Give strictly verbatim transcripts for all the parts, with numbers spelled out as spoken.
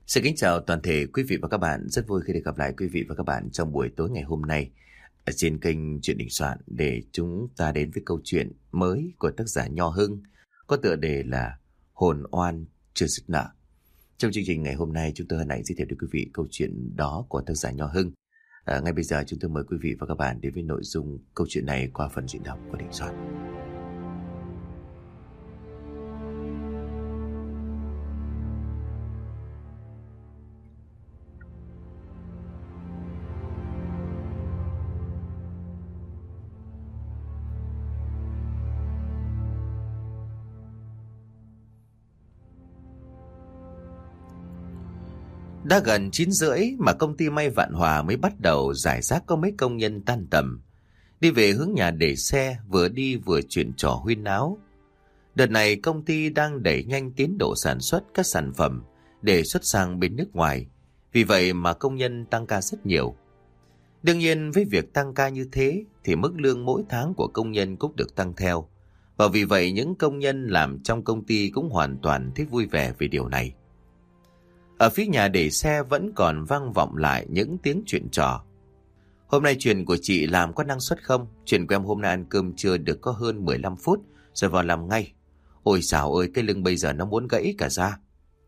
Xin kính chào toàn thể quý vị và các bạn. Rất vui khi được gặp lại quý vị và các bạn trong buổi tối ngày hôm nay ở trên kênh Chuyện Đình Soạn để chúng ta đến với câu chuyện mới của tác giả Nho Hưng có tựa đề là Hồn Oan Chưa Dứt Nợ. Trong chương trình ngày hôm nay chúng tôi hân hạnh giới thiệu đến quý vị câu chuyện đó của tác giả Nho Hưng. À, ngay bây giờ chúng tôi mời quý vị và các bạn đến với nội dung câu chuyện này qua phần diễn đọc của Đình Soạn. Đã gần chín rưỡi mà công ty may Vạn Hòa mới bắt đầu giải rác có mấy công nhân tan tầm. Đi về hướng nhà để xe, vừa đi vừa chuyện trò huyên náo. Đợt này công ty đang đẩy nhanh tiến độ sản xuất các sản phẩm để xuất sang bên nước ngoài. Vì vậy mà công nhân tăng ca rất nhiều. Đương nhiên với việc tăng ca như thế thì mức lương mỗi tháng của công nhân cũng được tăng theo. Và vì vậy những công nhân làm trong công ty cũng hoàn toàn thấy vui vẻ về điều này. Ở phía nhà để xe vẫn còn vang vọng lại những tiếng chuyện trò. Hôm nay chuyện của chị làm có năng suất không? Chuyện của em hôm nay ăn cơm trưa được có hơn mười lăm phút rồi vào làm ngay. Ôi xào ơi, cái lưng bây giờ nó muốn gãy cả ra.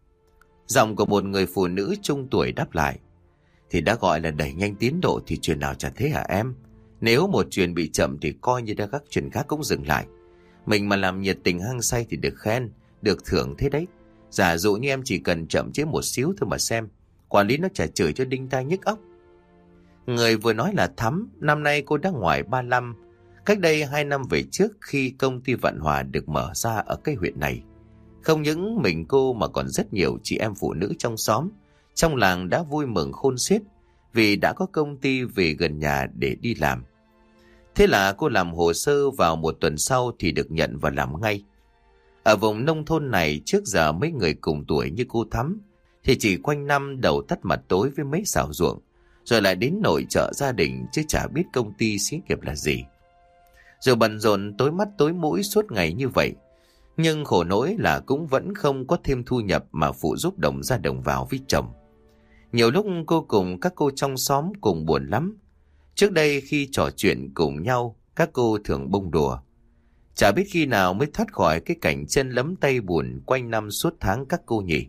Giọng của một người phụ nữ trung tuổi đáp lại. Thì đã gọi là đẩy nhanh tiến độ thì chuyện nào chả thế hả em? Nếu một chuyện bị chậm thì coi như đã các chuyện khác cũng dừng lại. Mình mà làm nhiệt tình hăng say thì được khen, được thưởng thế đấy. Giả dụ như em chỉ cần chậm chế một xíu thôi mà xem, quản lý nó chả chửi cho đinh tai nhức óc. Người vừa nói là Thắm, năm nay cô đã ngoài ba mươi lăm. Cách đây hai năm về trước khi công ty Vạn Hòa được mở ra ở cái huyện này. Không những mình cô mà còn rất nhiều chị em phụ nữ trong xóm, trong làng đã vui mừng khôn xiết vì đã có công ty về gần nhà để đi làm. Thế là cô làm hồ sơ vào một tuần sau thì được nhận và làm ngay. Ở vùng nông thôn này trước giờ mấy người cùng tuổi như cô Thắm thì chỉ quanh năm đầu tắt mặt tối với mấy xào ruộng, rồi lại đến nội trợ gia đình chứ chả biết công ty xí nghiệp là gì. Rồi bận rộn tối mắt tối mũi suốt ngày như vậy, nhưng khổ nỗi là cũng vẫn không có thêm thu nhập mà phụ giúp đồng ra đồng vào với chồng. Nhiều lúc cô cùng các cô trong xóm cùng buồn lắm. Trước đây khi trò chuyện cùng nhau, các cô thường bông đùa. Chả biết khi nào mới thoát khỏi cái cảnh chân lấm tay buồn quanh năm suốt tháng các cô nhỉ.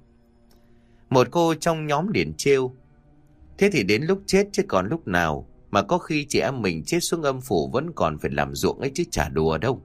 Một cô trong nhóm liền trêu. Thế thì đến lúc chết chứ còn lúc nào, mà có khi chị em mình chết xuống âm phủ vẫn còn phải làm ruộng ấy chứ chả đùa đâu.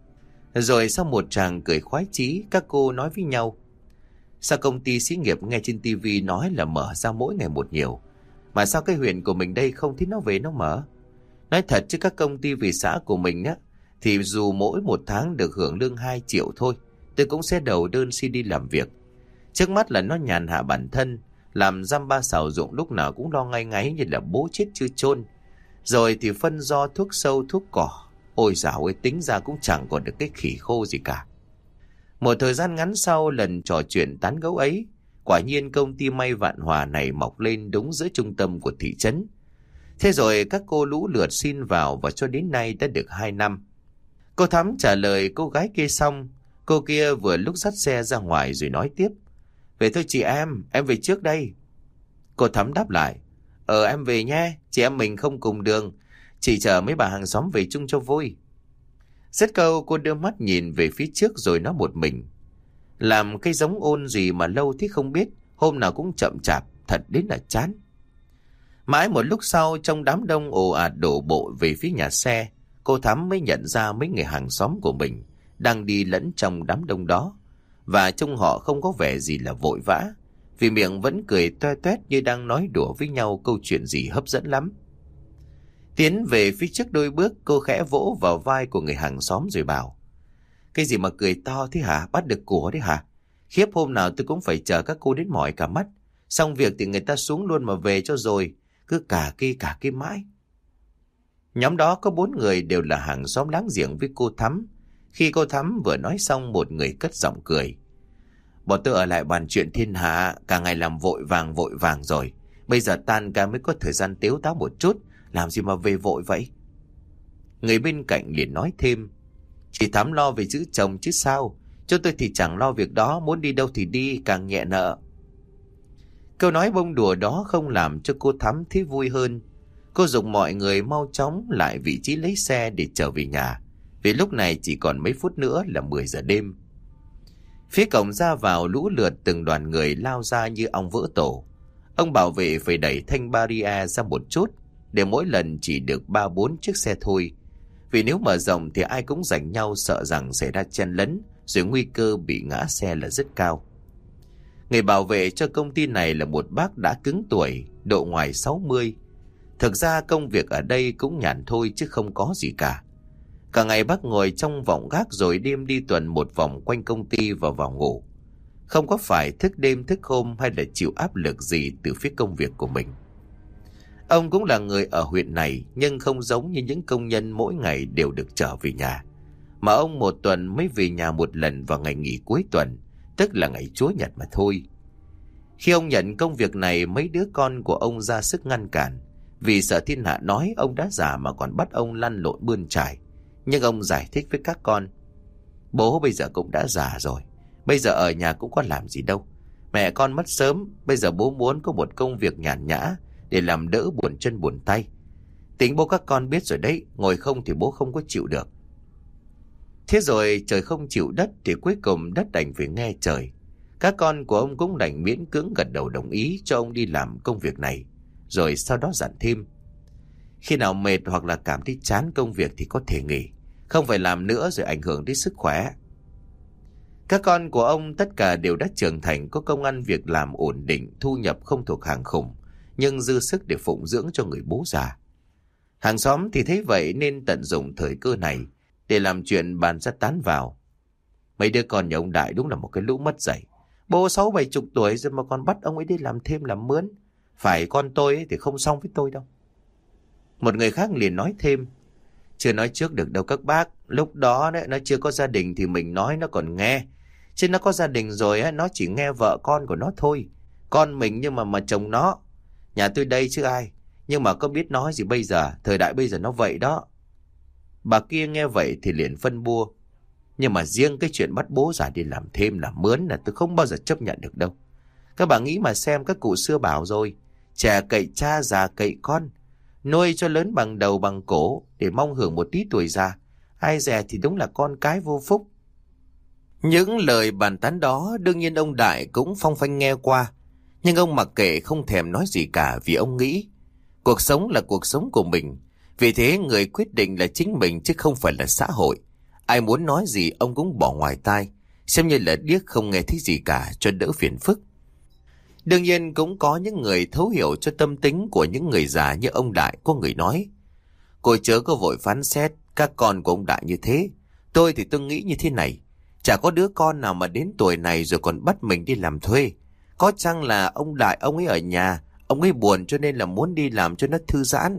Rồi sau một tràng cười khoái chí, các cô nói với nhau. Sao công ty xí nghiệp nghe trên tivi nói là mở ra mỗi ngày một nhiều, mà sao cái huyện của mình đây không thấy nó về nó mở? Nói thật chứ các công ty về xã của mình á, thì dù mỗi một tháng được hưởng lương hai triệu thôi, tôi cũng sẽ đầu đơn xin đi làm việc. Trước mắt là nó nhàn hạ bản thân, làm dăm ba xào ruộng lúc nào cũng lo ngay ngáy như là bố chết chưa chôn. Rồi thì phân do thuốc sâu thuốc cỏ. Ôi dạo ơi, tính ra cũng chẳng còn được cái khỉ khô gì cả. Một thời gian ngắn sau lần trò chuyện tán gẫu ấy, quả nhiên công ty may Vạn Hòa này mọc lên đúng giữa trung tâm của thị trấn. Thế rồi các cô lũ lượt xin vào và cho đến nay đã được hai năm. Cô Thắm trả lời cô gái kia xong, cô kia vừa lúc dắt xe ra ngoài rồi nói tiếp. Về thôi chị em, em về trước đây. Cô Thắm đáp lại. Ờ em về nhé, chị em mình không cùng đường, chị chở mấy bà hàng xóm về chung cho vui. Dứt câu cô đưa mắt nhìn về phía trước rồi nói một mình. Làm cái giống ôn gì mà lâu thế không biết, hôm nào cũng chậm chạp, thật đến là chán. Mãi một lúc sau trong đám đông ồ ạt đổ bộ về phía nhà xe, cô Thắm mới nhận ra mấy người hàng xóm của mình đang đi lẫn trong đám đông đó, và trông họ không có vẻ gì là vội vã, vì miệng vẫn cười toe toét như đang nói đùa với nhau câu chuyện gì hấp dẫn lắm. Tiến về phía trước đôi bước, cô khẽ vỗ vào vai của người hàng xóm rồi bảo. Cái gì mà cười to thế hả? Bắt được của đấy hả? Khiếp, hôm nào tôi cũng phải chờ các cô đến mỏi cả mắt. Xong việc thì người ta xuống luôn mà về cho rồi. Cứ cả kia cả kia mãi. Nhóm đó có bốn người đều là hàng xóm láng giềng với cô Thắm. Khi cô Thắm vừa nói xong, một người cất giọng cười. Bọn tôi ở lại bàn chuyện thiên hạ, cả ngày làm vội vàng vội vàng rồi. Bây giờ tan ca mới có thời gian tếu táo một chút, làm gì mà về vội vậy? Người bên cạnh liền nói thêm. Chị Thắm lo về giữ chồng chứ sao? Cho tôi thì chẳng lo việc đó, muốn đi đâu thì đi, càng nhẹ nợ. Câu nói bông đùa đó không làm cho cô Thắm thấy vui hơn. Cô giục mọi người mau chóng lại vị trí lấy xe để trở về nhà, vì lúc này chỉ còn mấy phút nữa là mười giờ đêm. Phía cổng ra vào lũ lượt từng đoàn người lao ra như ong vỡ tổ. Ông bảo vệ phải đẩy thanh barrier ra một chút, để mỗi lần chỉ được ba bốn chiếc xe thôi. Vì nếu mở rộng thì ai cũng giành nhau, sợ rằng xảy ra chen lấn, rồi nguy cơ bị ngã xe là rất cao. Người bảo vệ cho công ty này là một bác đã cứng tuổi, độ ngoài sáu mươi. Thực ra công việc ở đây cũng nhàn thôi chứ không có gì cả. Cả ngày bác ngồi trong vọng gác rồi đêm đi tuần một vòng quanh công ty và vào ngủ. Không có phải thức đêm thức hôm hay là chịu áp lực gì từ phía công việc của mình. Ông cũng là người ở huyện này, nhưng không giống như những công nhân mỗi ngày đều được trở về nhà. Mà ông một tuần mới về nhà một lần vào ngày nghỉ cuối tuần, tức là ngày Chúa Nhật mà thôi. Khi ông nhận công việc này, mấy đứa con của ông ra sức ngăn cản. Vì sợ thiên hạ nói ông đã già mà còn bắt ông lăn lộn bươn trải. Nhưng ông giải thích với các con: bố bây giờ cũng đã già rồi, bây giờ ở nhà cũng có làm gì đâu. Mẹ con mất sớm, bây giờ bố muốn có một công việc nhàn nhã để làm đỡ buồn chân buồn tay. Tính bố các con biết rồi đấy, ngồi không thì bố không có chịu được. Thế rồi trời không chịu đất thì cuối cùng đất đành phải nghe trời. Các con của ông cũng đành miễn cưỡng gật đầu đồng ý cho ông đi làm công việc này. Rồi sau đó dặn thêm: khi nào mệt hoặc là cảm thấy chán công việc thì có thể nghỉ, không phải làm nữa rồi ảnh hưởng đến sức khỏe. Các con của ông tất cả đều đã trưởng thành, có công ăn việc làm ổn định, thu nhập không thuộc hàng khủng, nhưng dư sức để phụng dưỡng cho người bố già. Hàng xóm thì thấy vậy nên tận dụng thời cơ này để làm chuyện bàn ra tán vào. Mấy đứa con nhà ông Đại đúng là một cái lũ mất dạy. Bố sáu bảy chục tuổi rồi mà còn bắt ông ấy đi làm thêm làm mướn. Phải con tôi ấy thì không xong với tôi đâu. Một người khác liền nói thêm: chưa nói trước được đâu các bác, lúc đó đấy nó chưa có gia đình thì mình nói nó còn nghe. Chứ nó có gia đình rồi á, nó chỉ nghe vợ con của nó thôi. Con mình nhưng mà mà chồng nó. Nhà tôi đây chứ ai. Nhưng mà có biết nói gì bây giờ, thời đại bây giờ nó vậy đó. Bà kia nghe vậy thì liền phân bua: nhưng mà riêng cái chuyện bắt bố già đi làm thêm làm mướn là tôi không bao giờ chấp nhận được đâu. Các bà nghĩ mà xem, các cụ xưa bảo rồi, trẻ cậy cha già cậy con, nuôi cho lớn bằng đầu bằng cổ để mong hưởng một tí tuổi già. Ai dè thì đúng là con cái vô phúc. Những lời bàn tán đó đương nhiên ông Đại cũng phong phanh nghe qua. Nhưng ông mặc kệ, không thèm nói gì cả, vì ông nghĩ cuộc sống là cuộc sống của mình. Vì thế người quyết định là chính mình chứ không phải là xã hội. Ai muốn nói gì ông cũng bỏ ngoài tai, xem như là điếc không nghe thấy gì cả cho đỡ phiền phức. Đương nhiên cũng có những người thấu hiểu cho tâm tính của những người già như ông Đại. Có người nói: cô chớ có vội phán xét các con của ông Đại như thế. Tôi thì tôi nghĩ như thế này: chả có đứa con nào mà đến tuổi này rồi còn bắt mình đi làm thuê. Có chăng là ông Đại ông ấy ở nhà, ông ấy buồn cho nên là muốn đi làm cho nó thư giãn.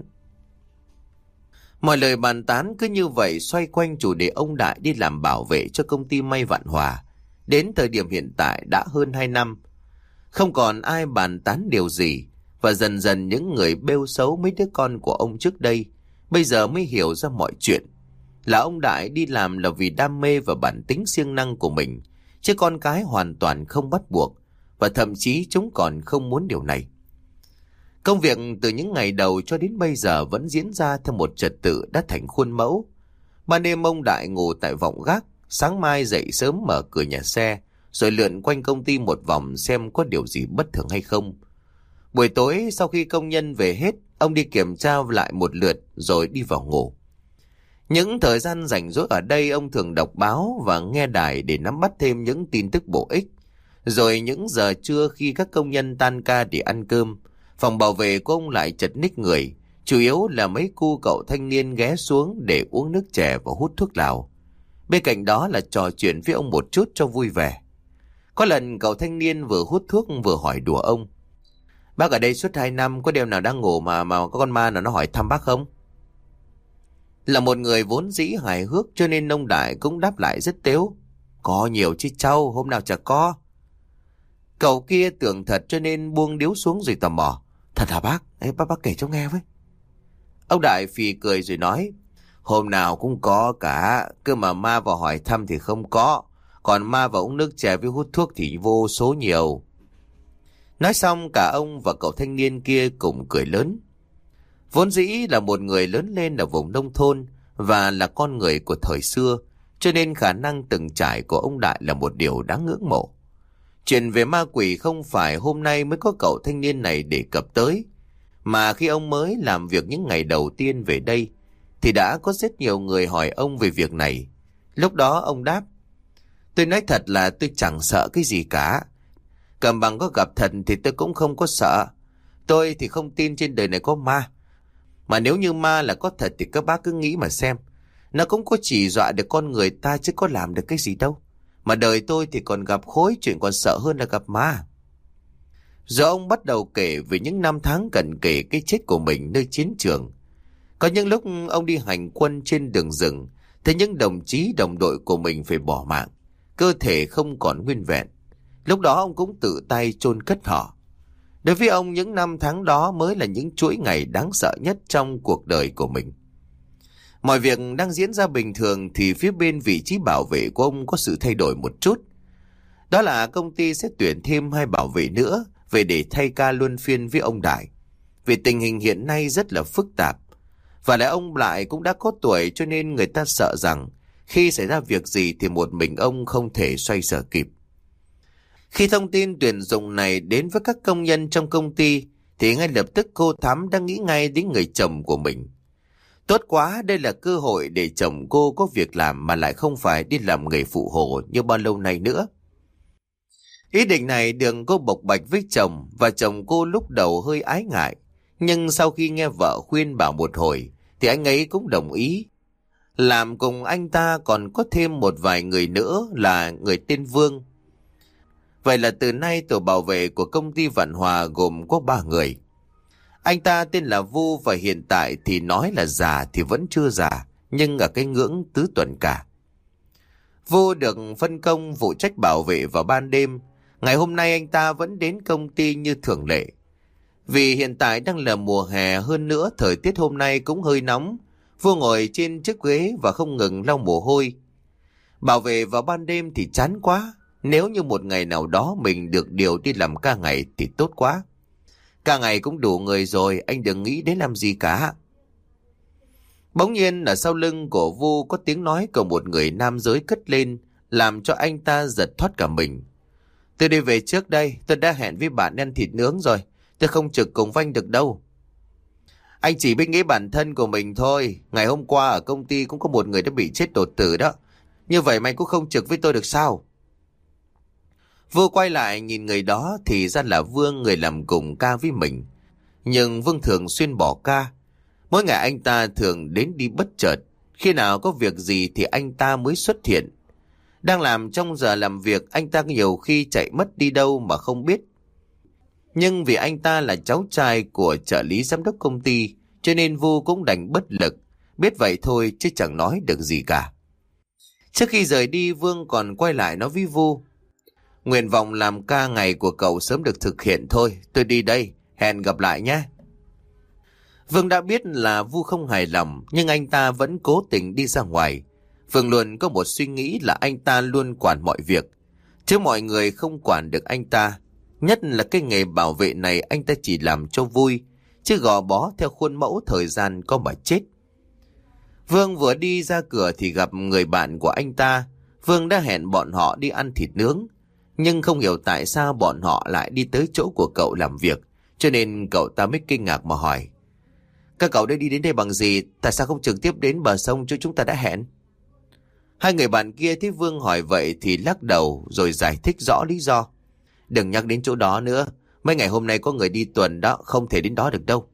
Mọi lời bàn tán cứ như vậy xoay quanh chủ đề ông Đại đi làm bảo vệ cho công ty may Vạn Hòa. Đến thời điểm hiện tại đã hơn hai năm. Không còn ai bàn tán điều gì. Và dần dần những người bêu xấu mấy đứa con của ông trước đây bây giờ mới hiểu ra mọi chuyện. Là ông Đại đi làm là vì đam mê và bản tính siêng năng của mình, chứ con cái hoàn toàn không bắt buộc. Và thậm chí chúng còn không muốn điều này. Công việc từ những ngày đầu cho đến bây giờ vẫn diễn ra theo một trật tự đã thành khuôn mẫu. Ban đêm ông Đại ngủ tại vọng gác, sáng mai dậy sớm mở cửa nhà xe, rồi lượn quanh công ty một vòng xem có điều gì bất thường hay không. Buổi tối sau khi công nhân về hết, ông đi kiểm tra lại một lượt rồi đi vào ngủ. Những thời gian rảnh rỗi ở đây ông thường đọc báo và nghe đài để nắm bắt thêm những tin tức bổ ích. Rồi những giờ trưa khi các công nhân tan ca để ăn cơm, phòng bảo vệ của ông lại chật ních người, chủ yếu là mấy cu cậu thanh niên ghé xuống để uống nước chè và hút thuốc lào. Bên cạnh đó là trò chuyện với ông một chút cho vui vẻ. Có lần cậu thanh niên vừa hút thuốc vừa hỏi đùa ông: bác ở đây suốt hai năm, có đêm nào đang ngủ mà mà có con ma nào nó hỏi thăm bác không? Là một người vốn dĩ hài hước cho nên ông Đại cũng đáp lại rất tếu: có nhiều chứ cháu, hôm nào chả có. Cậu kia tưởng thật cho nên buông điếu xuống rồi tò mò: thật hả bác? Ê, bác bác kể cho nghe với. Ông Đại phì cười rồi nói: hôm nào cũng có cả, cơ mà ma vào hỏi thăm thì không có, còn ma vào uống nước chè với hút thuốc thì vô số nhiều. Nói xong cả ông và cậu thanh niên kia cùng cười lớn. Vốn dĩ là một người lớn lên ở vùng nông thôn và là con người của thời xưa, cho nên khả năng từng trải của ông Đại là một điều đáng ngưỡng mộ. Chuyện về ma quỷ không phải hôm nay mới có cậu thanh niên này đề cập tới, mà khi ông mới làm việc những ngày đầu tiên về đây thì đã có rất nhiều người hỏi ông về việc này. Lúc đó ông đáp: tôi nói thật là tôi chẳng sợ cái gì cả. Cầm bằng có gặp thật thì tôi cũng không có sợ. Tôi thì không tin trên đời này có ma. Mà nếu như ma là có thật thì các bác cứ nghĩ mà xem. Nó cũng có chỉ dọa được con người ta chứ có làm được cái gì đâu. Mà đời tôi thì còn gặp khối chuyện còn sợ hơn là gặp ma. Rồi ông bắt đầu kể về những năm tháng cận kề cái chết của mình nơi chiến trường. Có những lúc ông đi hành quân trên đường rừng, thấy những đồng chí đồng đội của mình phải bỏ mạng, cơ thể không còn nguyên vẹn. Lúc đó ông cũng tự tay chôn cất họ. Đối với ông, những năm tháng đó mới là những chuỗi ngày đáng sợ nhất trong cuộc đời của mình. Mọi việc đang diễn ra bình thường thì phía bên vị trí bảo vệ của ông có sự thay đổi một chút. Đó là công ty sẽ tuyển thêm hai bảo vệ nữa về để thay ca luân phiên với ông Đại. Vì tình hình hiện nay rất là phức tạp. Và lại ông lại cũng đã có tuổi, cho nên người ta sợ rằng khi xảy ra việc gì thì một mình ông không thể xoay sở kịp. Khi thông tin tuyển dụng này đến với các công nhân trong công ty thì ngay lập tức cô Thắm đã nghĩ ngay đến người chồng của mình. Tốt quá, đây là cơ hội để chồng cô có việc làm mà lại không phải đi làm nghề phụ hồ như bao lâu nay nữa. Ý định này được cô bộc bạch với chồng, và chồng cô lúc đầu hơi ái ngại. Nhưng sau khi nghe vợ khuyên bảo một hồi thì anh ấy cũng đồng ý. Làm cùng anh ta còn có thêm một vài người nữa là người tên Vương. Vậy là từ nay tổ bảo vệ của công ty Vạn Hòa gồm có ba người. Anh ta tên là Vu và hiện tại thì nói là già thì vẫn chưa già, nhưng ở cái ngưỡng tứ tuần cả. Vu được phân công phụ trách bảo vệ vào ban đêm. Ngày hôm nay anh ta vẫn đến công ty như thường lệ. Vì hiện tại đang là mùa hè, hơn nữa thời tiết hôm nay cũng hơi nóng, Vu ngồi trên chiếc ghế và không ngừng lau mồ hôi. Bảo vệ vào ban đêm thì chán quá. Nếu như một ngày nào đó mình được điều đi làm ca ngày thì tốt quá. Ca ngày cũng đủ người rồi, anh đừng nghĩ đến làm gì cả. Bỗng nhiên ở sau lưng của Vu có tiếng nói của một người nam giới cất lên, làm cho anh ta giật thoát cả mình. Tôi đi về trước đây, tôi đã hẹn với bạn ăn thịt nướng rồi, tôi không trực cùng với anh được đâu. Anh chỉ biết nghĩ bản thân của mình thôi. Ngày hôm qua ở công ty cũng có một người đã bị chết đột tử đó. Như vậy mà anh cũng không trực với tôi được sao? Vu quay lại nhìn người đó thì ra là Vương, người làm cùng ca với mình. Nhưng Vương thường xuyên bỏ ca. Mỗi ngày anh ta thường đến đi bất chợt. Khi nào có việc gì thì anh ta mới xuất hiện. Đang làm trong giờ làm việc, anh ta nhiều khi chạy mất đi đâu mà không biết. Nhưng vì anh ta là cháu trai của trợ lý giám đốc công ty, cho nên Vu cũng đành bất lực. Biết vậy thôi chứ chẳng nói được gì cả. Trước khi rời đi, Vương còn quay lại nói với Vu: nguyện vọng làm ca ngày của cậu sớm được thực hiện thôi. Tôi đi đây, hẹn gặp lại nhé. Vương đã biết là Vu không hài lòng, nhưng anh ta vẫn cố tình đi ra ngoài. Vương luôn có một suy nghĩ là anh ta luôn quản mọi việc, chứ mọi người không quản được anh ta. Nhất là cái nghề bảo vệ này anh ta chỉ làm cho vui, chứ gò bó theo khuôn mẫu thời gian có mà chết. Vương vừa đi ra cửa thì gặp người bạn của anh ta. Vương đã hẹn bọn họ đi ăn thịt nướng, nhưng không hiểu tại sao bọn họ lại đi tới chỗ của cậu làm việc, cho nên cậu ta mới kinh ngạc mà hỏi: các cậu đã đi đến đây bằng gì? Tại sao không trực tiếp đến bờ sông chỗ chúng ta đã hẹn? Hai người bạn kia thấy Vương hỏi vậy thì lắc đầu rồi giải thích rõ lý do. Đừng nhắc đến chỗ đó nữa, mấy ngày hôm nay có người đi tuần đó, không thể đến đó được đâu.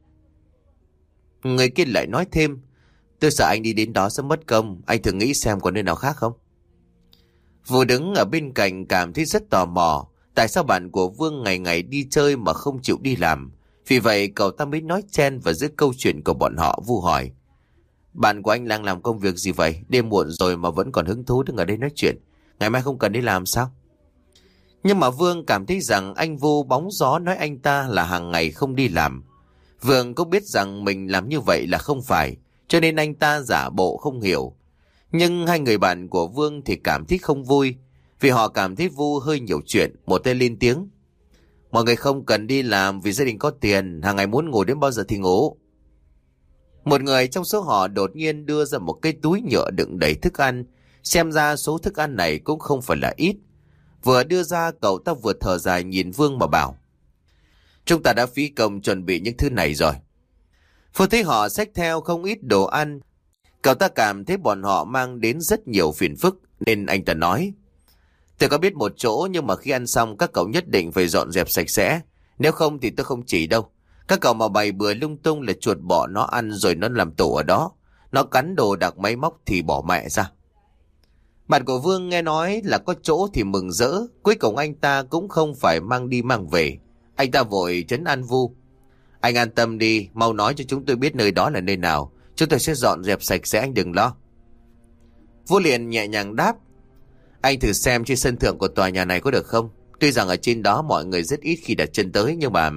Người kia lại nói thêm: tôi sợ anh đi đến đó sẽ mất công, anh thử nghĩ xem có nơi nào khác không? Vừa đứng ở bên cạnh cảm thấy rất tò mò, tại sao bạn của Vương ngày ngày đi chơi mà không chịu đi làm. Vì vậy cậu ta mới nói chen vào giữa câu chuyện của bọn họ. Vu hỏi: bạn của anh đang làm công việc gì vậy? Đêm muộn rồi mà vẫn còn hứng thú đứng ở đây nói chuyện. Ngày mai không cần đi làm sao? Nhưng mà Vương cảm thấy rằng anh Vu bóng gió nói anh ta là hàng ngày không đi làm. Vương cũng biết rằng mình làm như vậy là không phải, cho nên anh ta giả bộ không hiểu. Nhưng hai người bạn của Vương thì cảm thấy không vui, vì họ cảm thấy Vu hơi nhiều chuyện. Một tên lên tiếng: Mọi người không cần đi làm vì gia đình có tiền, hàng ngày muốn ngủ đến bao giờ thì ngủ. Một người trong số họ đột nhiên đưa ra một cái túi nhựa đựng đầy thức ăn. Xem ra số thức ăn này cũng không phải là ít. Vừa đưa ra, cậu ta vừa thở dài nhìn Vương mà bảo: chúng ta đã phí công chuẩn bị những thứ này rồi. Phương thấy họ xách theo không ít đồ ăn. Cậu ta cảm thấy bọn họ mang đến rất nhiều phiền phức, nên anh ta nói: tôi có biết một chỗ, nhưng mà khi ăn xong các cậu nhất định phải dọn dẹp sạch sẽ. Nếu không thì tôi không chỉ đâu. Các cậu mà bày bừa lung tung là chuột bọ nó ăn rồi nó làm tổ ở đó. Nó cắn đồ đạc máy móc thì bỏ mẹ ra. Bạn của Vương nghe nói là có chỗ thì mừng rỡ. Cuối cùng anh ta cũng không phải mang đi mang về. Anh ta vội trấn an Vu: anh an tâm đi, mau nói cho chúng tôi biết nơi đó là nơi nào. Chúng tôi sẽ dọn dẹp sạch sẽ, anh đừng lo. Vu liền nhẹ nhàng đáp: anh thử xem trên sân thượng của tòa nhà này có được không? Tuy rằng ở trên đó mọi người rất ít khi đặt chân tới, nhưng mà...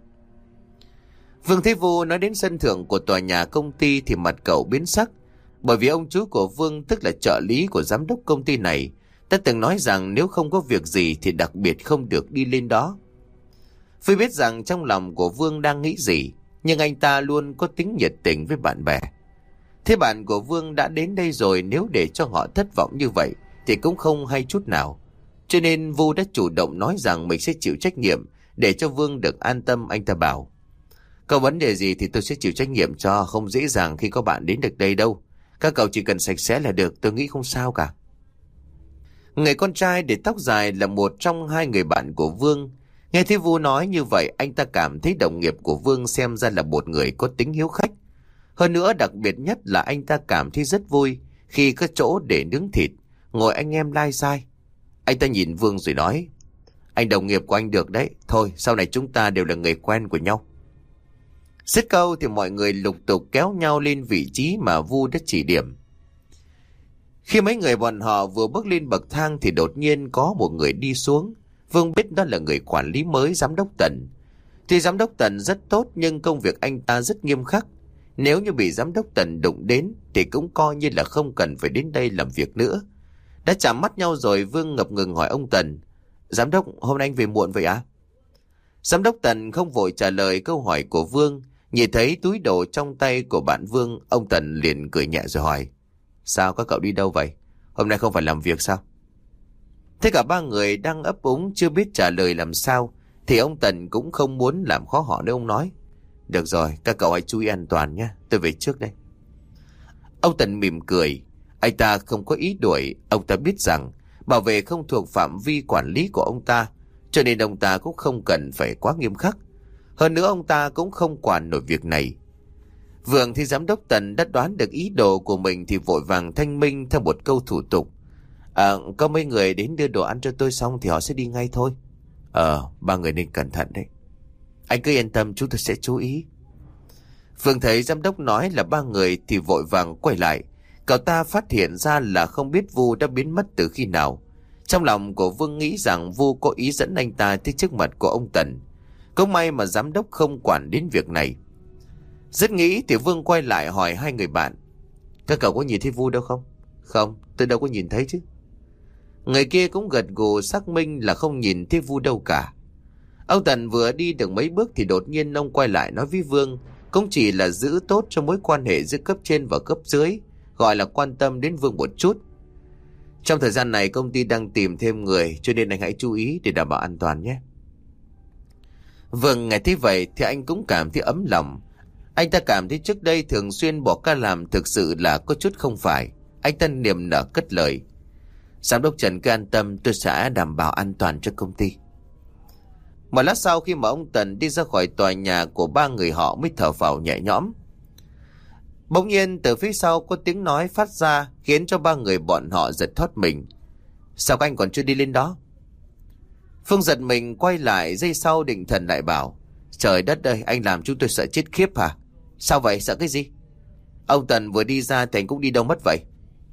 Vương thấy Vu nói đến sân thượng của tòa nhà công ty thì mặt cậu biến sắc. Bởi vì ông chú của Vương, tức là trợ lý của giám đốc công ty này, đã từng nói rằng nếu không có việc gì thì đặc biệt không được đi lên đó. Phi biết rằng trong lòng của Vương đang nghĩ gì, nhưng anh ta luôn có tính nhiệt tình với bạn bè. Thế bạn của Vương đã đến đây rồi, nếu để cho họ thất vọng như vậy thì cũng không hay chút nào. Cho nên Vu đã chủ động nói rằng mình sẽ chịu trách nhiệm để cho Vương được an tâm. Anh ta bảo: có vấn đề gì thì tôi sẽ chịu trách nhiệm cho, không dễ dàng khi có bạn đến được đây đâu. Các cậu chỉ cần sạch sẽ là được, tôi nghĩ không sao cả. Người con trai để tóc dài là một trong hai người bạn của Vương. Nghe thấy Vu nói như vậy, anh ta cảm thấy đồng nghiệp của Vương xem ra là một người có tính hiếu khách. Hơn nữa, đặc biệt nhất là anh ta cảm thấy rất vui khi có chỗ để nướng thịt, ngồi anh em lai dai. Anh ta nhìn Vương rồi nói: anh đồng nghiệp của anh được đấy, thôi sau này chúng ta đều là người quen của nhau. Dứt câu thì mọi người lục tục kéo nhau lên vị trí mà Vu đã chỉ điểm. Khi mấy người bọn họ vừa bước lên bậc thang thì đột nhiên có một người đi xuống. Vương biết đó là người quản lý mới, giám đốc Tần. Thì giám đốc Tần rất tốt, nhưng công việc anh ta rất nghiêm khắc. Nếu như bị giám đốc Tần đụng đến thì cũng coi như là không cần phải đến đây làm việc nữa. Đã chạm mắt nhau rồi, Vương ngập ngừng hỏi ông Tần: giám đốc, hôm nay anh về muộn vậy à? Giám đốc Tần không vội trả lời câu hỏi của Vương. Nhìn thấy túi đồ trong tay của bạn Vương, ông Tần liền cười nhẹ rồi hỏi: sao, các cậu đi đâu vậy? Hôm nay không phải làm việc sao? Thế cả ba người đang ấp úng chưa biết trả lời làm sao, thì ông Tần cũng không muốn làm khó họ, nên ông nói: được rồi, các cậu hãy chú ý an toàn nhé, tôi về trước đây. Ông Tần mỉm cười. Anh ta không có ý đuổi. Ông ta biết rằng bảo vệ không thuộc phạm vi quản lý của ông ta, cho nên ông ta cũng không cần phải quá nghiêm khắc. Hơn nữa ông ta cũng không quản nổi việc này. Vương thì giám đốc Tần đã đoán được ý đồ của mình thì vội vàng thanh minh theo một câu thủ tục: À, có mấy người đến đưa đồ ăn cho tôi xong thì họ sẽ đi ngay thôi. Ờ, ba người nên cẩn thận đấy. Anh cứ yên tâm, chúng tôi sẽ chú ý. Vương thấy giám đốc nói là ba người thì vội vàng quay lại. Cậu ta phát hiện ra là không biết Vu đã biến mất từ khi nào. Trong lòng của Vương nghĩ rằng Vu có ý dẫn anh ta tới trước mặt của ông Tần. Cũng may mà giám đốc không quản đến việc này. Rất nghĩ thì Vương quay lại hỏi hai người bạn: các cậu có nhìn thấy Vu đâu không? Không, tôi đâu có nhìn thấy chứ. Người kia cũng gật gù xác minh là không nhìn thấy Vu đâu cả. Ông Tần vừa đi được mấy bước thì đột nhiên ông quay lại nói với Vương, cũng chỉ là giữ tốt cho mối quan hệ giữa cấp trên và cấp dưới, gọi là quan tâm đến Vương một chút. Trong thời gian này công ty đang tìm thêm người, cho nên anh hãy chú ý để đảm bảo an toàn nhé. Vương nghe thấy vậy thì anh cũng cảm thấy ấm lòng. Anh ta cảm thấy trước đây thường xuyên bỏ ca làm thực sự là có chút không phải. Anh ta niềm nở cất lời: giám đốc Trần cứ an tâm, tôi sẽ đảm bảo an toàn cho công ty. Một lát sau, khi mà ông Tần đi ra khỏi tòa nhà của ba người họ mới thở phào nhẹ nhõm. Bỗng nhiên từ phía sau có tiếng nói phát ra, khiến cho ba người bọn họ giật thoát mình. Sao các anh còn chưa đi lên đó? Phương giật mình quay lại, giây sau định thần lại bảo: trời đất ơi, anh làm chúng tôi sợ chết khiếp hả? Sao vậy, sợ cái gì? Ông Tần vừa đi ra thì anh cũng đi đâu mất vậy?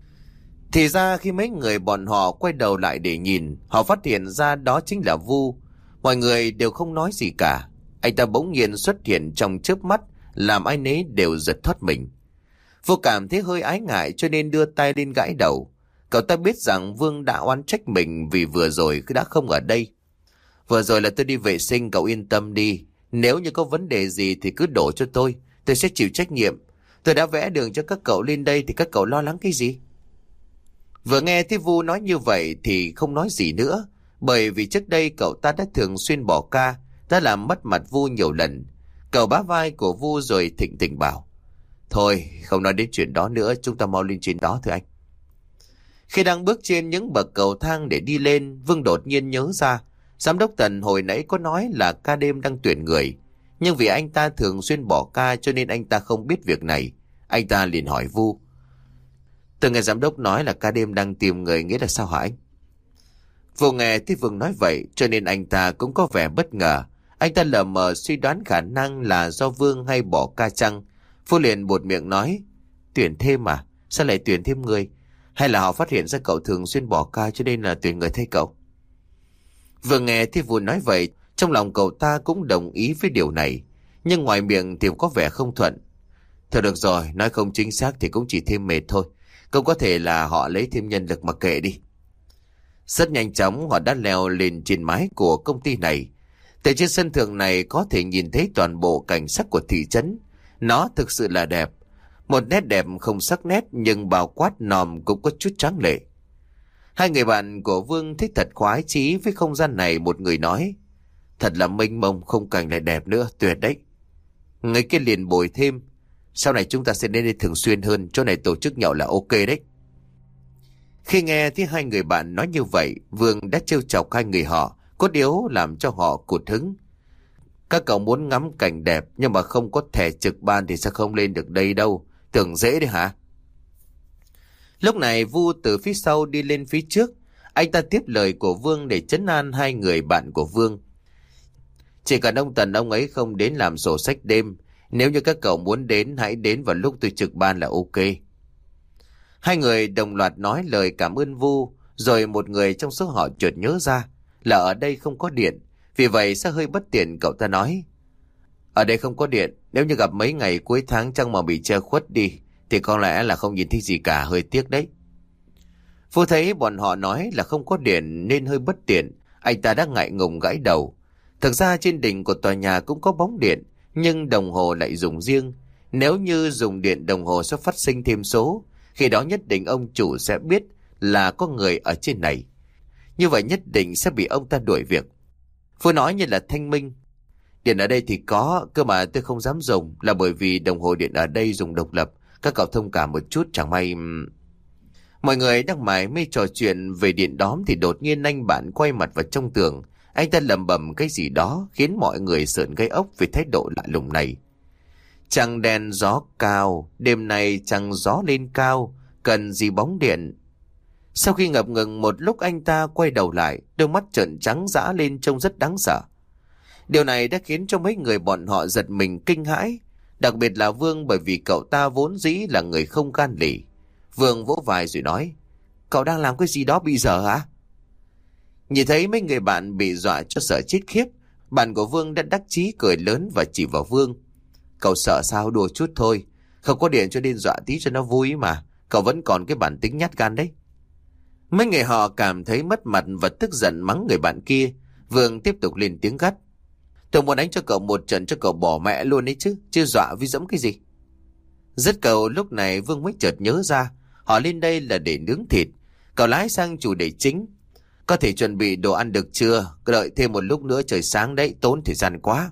Thì ra khi mấy người bọn họ quay đầu lại để nhìn, họ phát hiện ra đó chính là Vu. Mọi người đều không nói gì cả. Anh ta bỗng nhiên xuất hiện trong chớp mắt, làm ai nấy đều giật thoát mình. Vu cảm thấy hơi ái ngại cho nên đưa tay lên gãi đầu. Cậu ta biết rằng Vương đã oán trách mình vì vừa rồi đã không ở đây. Vừa rồi là tôi đi vệ sinh, cậu yên tâm đi. Nếu như có vấn đề gì thì cứ đổ cho tôi. Tôi sẽ chịu trách nhiệm. Tôi đã vẽ đường cho các cậu lên đây thì các cậu lo lắng cái gì? Vừa nghe thấy Vu nói như vậy thì không nói gì nữa. Bởi vì trước đây cậu ta đã thường xuyên bỏ ca, đã làm mất mặt Vu nhiều lần. Cậu bá vai của Vu rồi thịnh thỉnh bảo: Thôi không nói đến chuyện đó nữa, chúng ta mau lên trên đó thưa anh. Khi đang bước trên những bậc cầu thang để đi lên, Vương đột nhiên nhớ ra giám đốc Tần hồi nãy có nói là ca đêm đang tuyển người. Nhưng vì anh ta thường xuyên bỏ ca cho nên anh ta không biết việc này. Anh ta liền hỏi Vu: Từ ngày giám đốc nói là ca đêm đang tìm người, nghĩa là sao hả anh? Vu nghe thấy Vương nói vậy cho nên anh ta cũng có vẻ bất ngờ. Anh ta lờ mờ suy đoán khả năng là do Vương hay bỏ ca chăng. Vu liền buột miệng nói: Tuyển thêm à? Sao lại tuyển thêm người? Hay là họ phát hiện ra cậu thường xuyên bỏ ca cho nên là tuyển người thay cậu? Vừa nghe thì Vu nói vậy, trong lòng cậu ta cũng đồng ý với điều này, nhưng ngoài miệng thì có vẻ không thuận. Thôi được rồi, nói không chính xác thì cũng chỉ thêm mệt thôi. Cũng có thể là họ lấy thêm nhân lực mà kệ đi. Rất nhanh chóng họ đã leo lên trên mái của công ty này. Từ trên sân thượng này có thể nhìn thấy toàn bộ cảnh sắc của thị trấn. Nó thực sự là đẹp. Một nét đẹp không sắc nét nhưng bao quát nòm cũng có chút tráng lệ. Hai người bạn của Vương thích thật khoái chí với không gian này. Một người nói: Thật là mênh mông, khung cảnh lại đẹp nữa, tuyệt đấy. Người kia liền bồi thêm: Sau này chúng ta sẽ đến đây thường xuyên hơn, chỗ này tổ chức nhậu là ok đấy. Khi nghe thấy hai người bạn nói như vậy, Vương đã trêu chọc hai người họ, cốt yếu làm cho họ cụt hứng. Các cậu muốn ngắm cảnh đẹp nhưng mà không có thẻ trực ban thì sẽ không lên được đây đâu. Tưởng dễ đấy hả? Lúc này Vu từ phía sau đi lên phía trước. Anh ta tiếp lời của Vương để trấn an hai người bạn của Vương. Chỉ cần ông Tần ông ấy không đến làm sổ sách đêm. Nếu như các cậu muốn đến, hãy đến vào lúc tôi trực ban là ok. Hai người đồng loạt nói lời cảm ơn Vu. Rồi một người trong số họ chợt nhớ ra là ở đây không có điện, vì vậy sẽ hơi bất tiện. Cậu ta nói: Ở đây không có điện, nếu như gặp mấy ngày cuối tháng trăng mà bị che khuất đi thì có lẽ là không nhìn thấy gì cả, hơi tiếc đấy. Vu thấy bọn họ nói là không có điện nên hơi bất tiện. Anh ta đã ngại ngùng gãi đầu. Thực ra trên đỉnh của tòa nhà cũng có bóng điện, nhưng đồng hồ lại dùng riêng. Nếu như dùng điện, đồng hồ sẽ phát sinh thêm số. Khi đó nhất định ông chủ sẽ biết là có người ở trên này. Như vậy nhất định sẽ bị ông ta đuổi việc. Vu nói như là thanh minh: Điện ở đây thì có, cơ mà tôi không dám dùng là bởi vì đồng hồ điện ở đây dùng độc lập. Các cậu thông cảm một chút, chẳng may... Mọi người đang mải mê trò chuyện về điện đóm thì đột nhiên anh bạn quay mặt vào trong tường. Anh ta lẩm bẩm cái gì đó khiến mọi người sởn gai ốc vì thái độ lạ lùng này. Trăng đen gió cao, đêm nay trăng gió lên cao, cần gì bóng điện. Sau khi ngập ngừng một lúc, anh ta quay đầu lại, đôi mắt trợn trắng dã lên trông rất đáng sợ. Điều này đã khiến cho mấy người bọn họ giật mình kinh hãi, đặc biệt là Vương, bởi vì cậu ta vốn dĩ là người không gan lì. Vương vỗ vai rồi nói: Cậu đang làm cái gì đó bây giờ hả? Nhìn thấy mấy người bạn bị dọa cho sợ chết khiếp, bạn của Vương đã đắc chí cười lớn và chỉ vào Vương: Cậu sợ sao, đùa chút thôi, không có điện cho nên dọa tí cho nó vui mà. Cậu vẫn còn cái bản tính nhát gan đấy. Mấy người họ cảm thấy mất mặt và tức giận mắng người bạn kia. Vương tiếp tục lên tiếng gắt: Tôi muốn đánh cho cậu một trận cho cậu bỏ mẹ luôn đấy chứ, chứ dọa với dẫm cái gì. Dứt cậu lúc này Vương mới chợt nhớ ra họ lên đây là để nướng thịt. Cậu lái sang chủ đề chính: Có thể chuẩn bị đồ ăn được chưa? Đợi thêm một lúc nữa trời sáng đấy, tốn thời gian quá.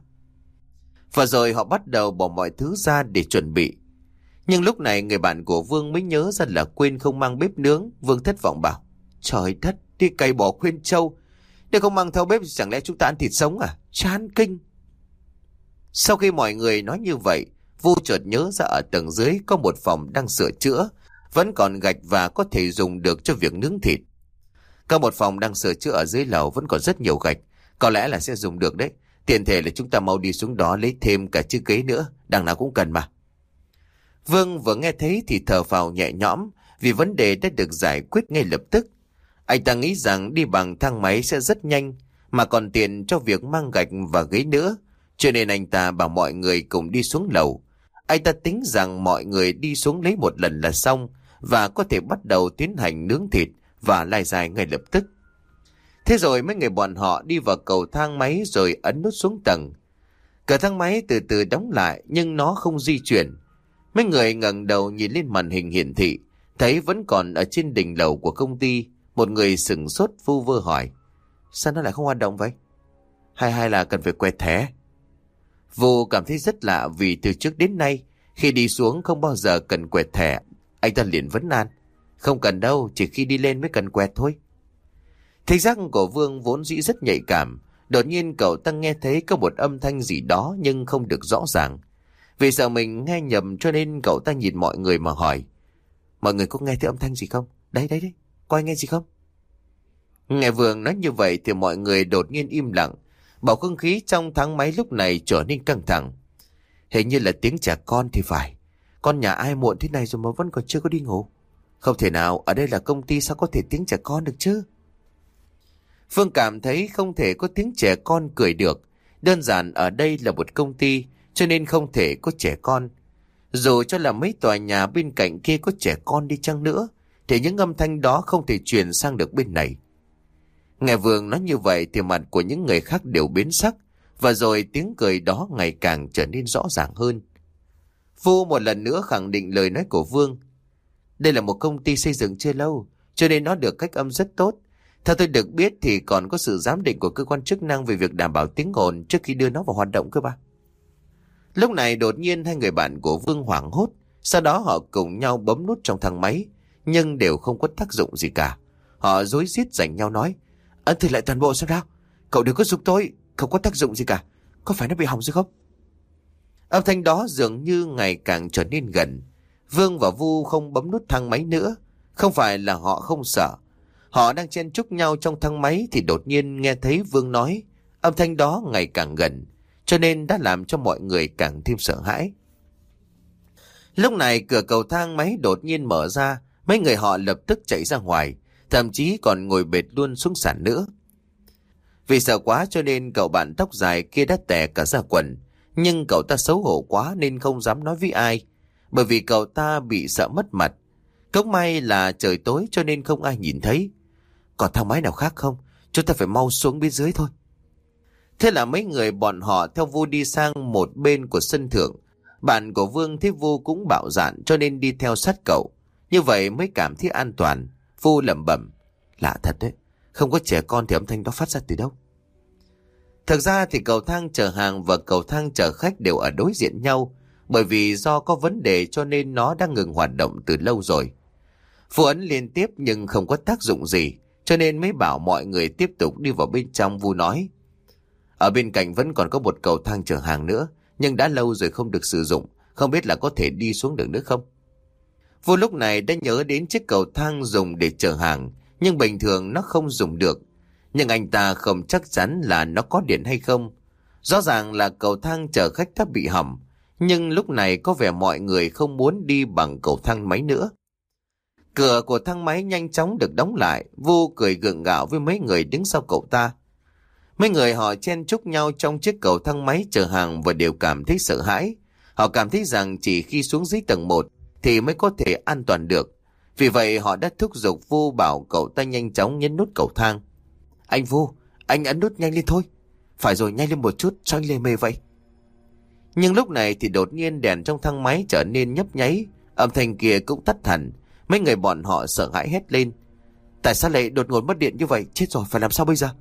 Và rồi họ bắt đầu bỏ mọi thứ ra để chuẩn bị. Nhưng lúc này người bạn của Vương mới nhớ ra là quên không mang bếp nướng. Vương thất vọng bảo: Trời đất, đi cày bỏ khuyên trâu, nếu không mang theo bếp chẳng lẽ chúng ta ăn thịt sống à? Chán kinh. Sau khi mọi người nói như vậy, Vu chợt nhớ ra ở tầng dưới có một phòng đang sửa chữa, vẫn còn gạch và có thể dùng được cho việc nướng thịt. Có một phòng đang sửa chữa ở dưới lầu vẫn còn rất nhiều gạch, có lẽ là sẽ dùng được đấy. Tiện thể là chúng ta mau đi xuống đó lấy thêm cả chiếc ghế nữa, đằng nào cũng cần mà. Vương vừa nghe thấy thì thở phào nhẹ nhõm vì vấn đề đã được giải quyết ngay lập tức. Anh ta nghĩ rằng đi bằng thang máy sẽ rất nhanh, mà còn tiện cho việc mang gạch và ghế nữa, cho nên anh ta bảo mọi người cùng đi xuống lầu. Anh ta tính rằng mọi người đi xuống lấy một lần là xong và có thể bắt đầu tiến hành nướng thịt và lai dài ngay lập tức. Thế rồi mấy người bọn họ đi vào cầu thang máy rồi ấn nút xuống tầng. Cửa thang máy từ từ đóng lại nhưng nó không di chuyển. Mấy người ngẩng đầu nhìn lên màn hình hiển thị, thấy vẫn còn ở trên đỉnh lầu của công ty. Một người sửng sốt vu vơ hỏi: sao nó lại không hoạt động vậy? Hay hay là cần phải quẹt thẻ? Vu cảm thấy rất lạ vì từ trước đến nay khi đi xuống không bao giờ cần quẹt thẻ. Anh ta liền vấn an: không cần đâu, chỉ khi đi lên mới cần quẹt thôi. Thị giác của Vương vốn dĩ rất nhạy cảm. Đột nhiên cậu ta nghe thấy có một âm thanh gì đó nhưng không được rõ ràng. Vì sợ mình nghe nhầm cho nên cậu ta nhìn mọi người mà hỏi: mọi người có nghe thấy âm thanh gì không? Đấy đấy đấy, có ai nghe gì không? Nghe Vương nói như vậy thì mọi người đột nhiên im lặng. Bầu không khí trong thang máy lúc này trở nên căng thẳng. Hình như là tiếng trẻ con thì phải. Con nhà ai muộn thế này rồi mà vẫn còn chưa có đi ngủ? Không thể nào, ở đây là công ty sao có thể tiếng trẻ con được chứ? Phương cảm thấy không thể có tiếng trẻ con cười được. Đơn giản ở đây là một công ty cho nên không thể có trẻ con. Dù cho là mấy tòa nhà bên cạnh kia có trẻ con đi chăng nữa thì những âm thanh đó không thể truyền sang được bên này. Nghe Vương nói như vậy thì mặt của những người khác đều biến sắc. Và rồi tiếng cười đó ngày càng trở nên rõ ràng hơn. Vu một lần nữa khẳng định lời nói của Vương. Đây là một công ty xây dựng chưa lâu cho nên nó được cách âm rất tốt. Theo tôi được biết thì còn có sự giám định của cơ quan chức năng về việc đảm bảo tiếng ồn trước khi đưa nó vào hoạt động cơ mà. Lúc này đột nhiên hai người bạn của Vương hoảng hốt. Sau đó họ cùng nhau bấm nút trong thang máy nhưng đều không có tác dụng gì cả. Họ rối rít giành nhau nói: Ấn thử lại toàn bộ xem nào. Cậu đừng có giúp tôi, không có tác dụng gì cả. Có phải nó bị hỏng rồi không? Âm thanh đó dường như ngày càng trở nên gần. Vương và Vu không bấm nút thang máy nữa. Không phải là họ không sợ. Họ đang chen chúc nhau trong thang máy thì đột nhiên nghe thấy Vương nói. Âm thanh đó ngày càng gần, cho nên đã làm cho mọi người càng thêm sợ hãi. Lúc này cửa cầu thang máy đột nhiên mở ra. Mấy người họ lập tức chạy ra ngoài, thậm chí còn ngồi bệt luôn xuống sàn nữa. Vì sợ quá cho nên cậu bạn tóc dài kia đã tè cả ra quần. Nhưng cậu ta xấu hổ quá nên không dám nói với ai, bởi vì cậu ta bị sợ mất mặt. Cũng may là trời tối cho nên không ai nhìn thấy. Còn thang máy nào khác không? Chúng ta phải mau xuống bên dưới thôi. Thế là mấy người bọn họ theo Vu đi sang một bên của sân thượng. Bạn của Vương thấy Vu cũng bạo dạn cho nên đi theo sát cậu. Như vậy mới cảm thấy an toàn. Vu lẩm bẩm: lạ thật đấy, không có trẻ con thì âm thanh đó phát ra từ đâu? Thực ra thì cầu thang chở hàng và cầu thang chở khách đều ở đối diện nhau, bởi vì do có vấn đề cho nên nó đã ngừng hoạt động từ lâu rồi. Vu ấn liên tiếp nhưng không có tác dụng gì, cho nên mới bảo mọi người tiếp tục đi vào bên trong. Vu nói: ở bên cạnh vẫn còn có một cầu thang chở hàng nữa, nhưng đã lâu rồi không được sử dụng, không biết là có thể đi xuống được nữa không? Vu lúc này đã nhớ đến chiếc cầu thang dùng để chở hàng, nhưng bình thường nó không dùng được. Nhưng anh ta không chắc chắn là nó có điện hay không. Rõ ràng là cầu thang chở khách đã bị hỏng, nhưng lúc này có vẻ mọi người không muốn đi bằng cầu thang máy nữa. Cửa của thang máy nhanh chóng được đóng lại. Vu cười gượng gạo với mấy người đứng sau cậu ta. Mấy người họ chen chúc nhau trong chiếc cầu thang máy chở hàng và đều cảm thấy sợ hãi. Họ cảm thấy rằng chỉ khi xuống dưới tầng một thì mới có thể an toàn được. Vì vậy họ đã thúc giục Vu bảo cậu ta nhanh chóng nhấn nút cầu thang. Anh Vu, anh ấn nút nhanh lên thôi. Phải rồi, nhanh lên một chút, sao anh lề mề vậy? Nhưng lúc này thì đột nhiên đèn trong thang máy trở nên nhấp nháy. Âm thanh kia cũng tắt hẳn. Mấy người bọn họ sợ hãi hét lên: tại sao lại đột ngột mất điện như vậy? Chết rồi, phải làm sao bây giờ?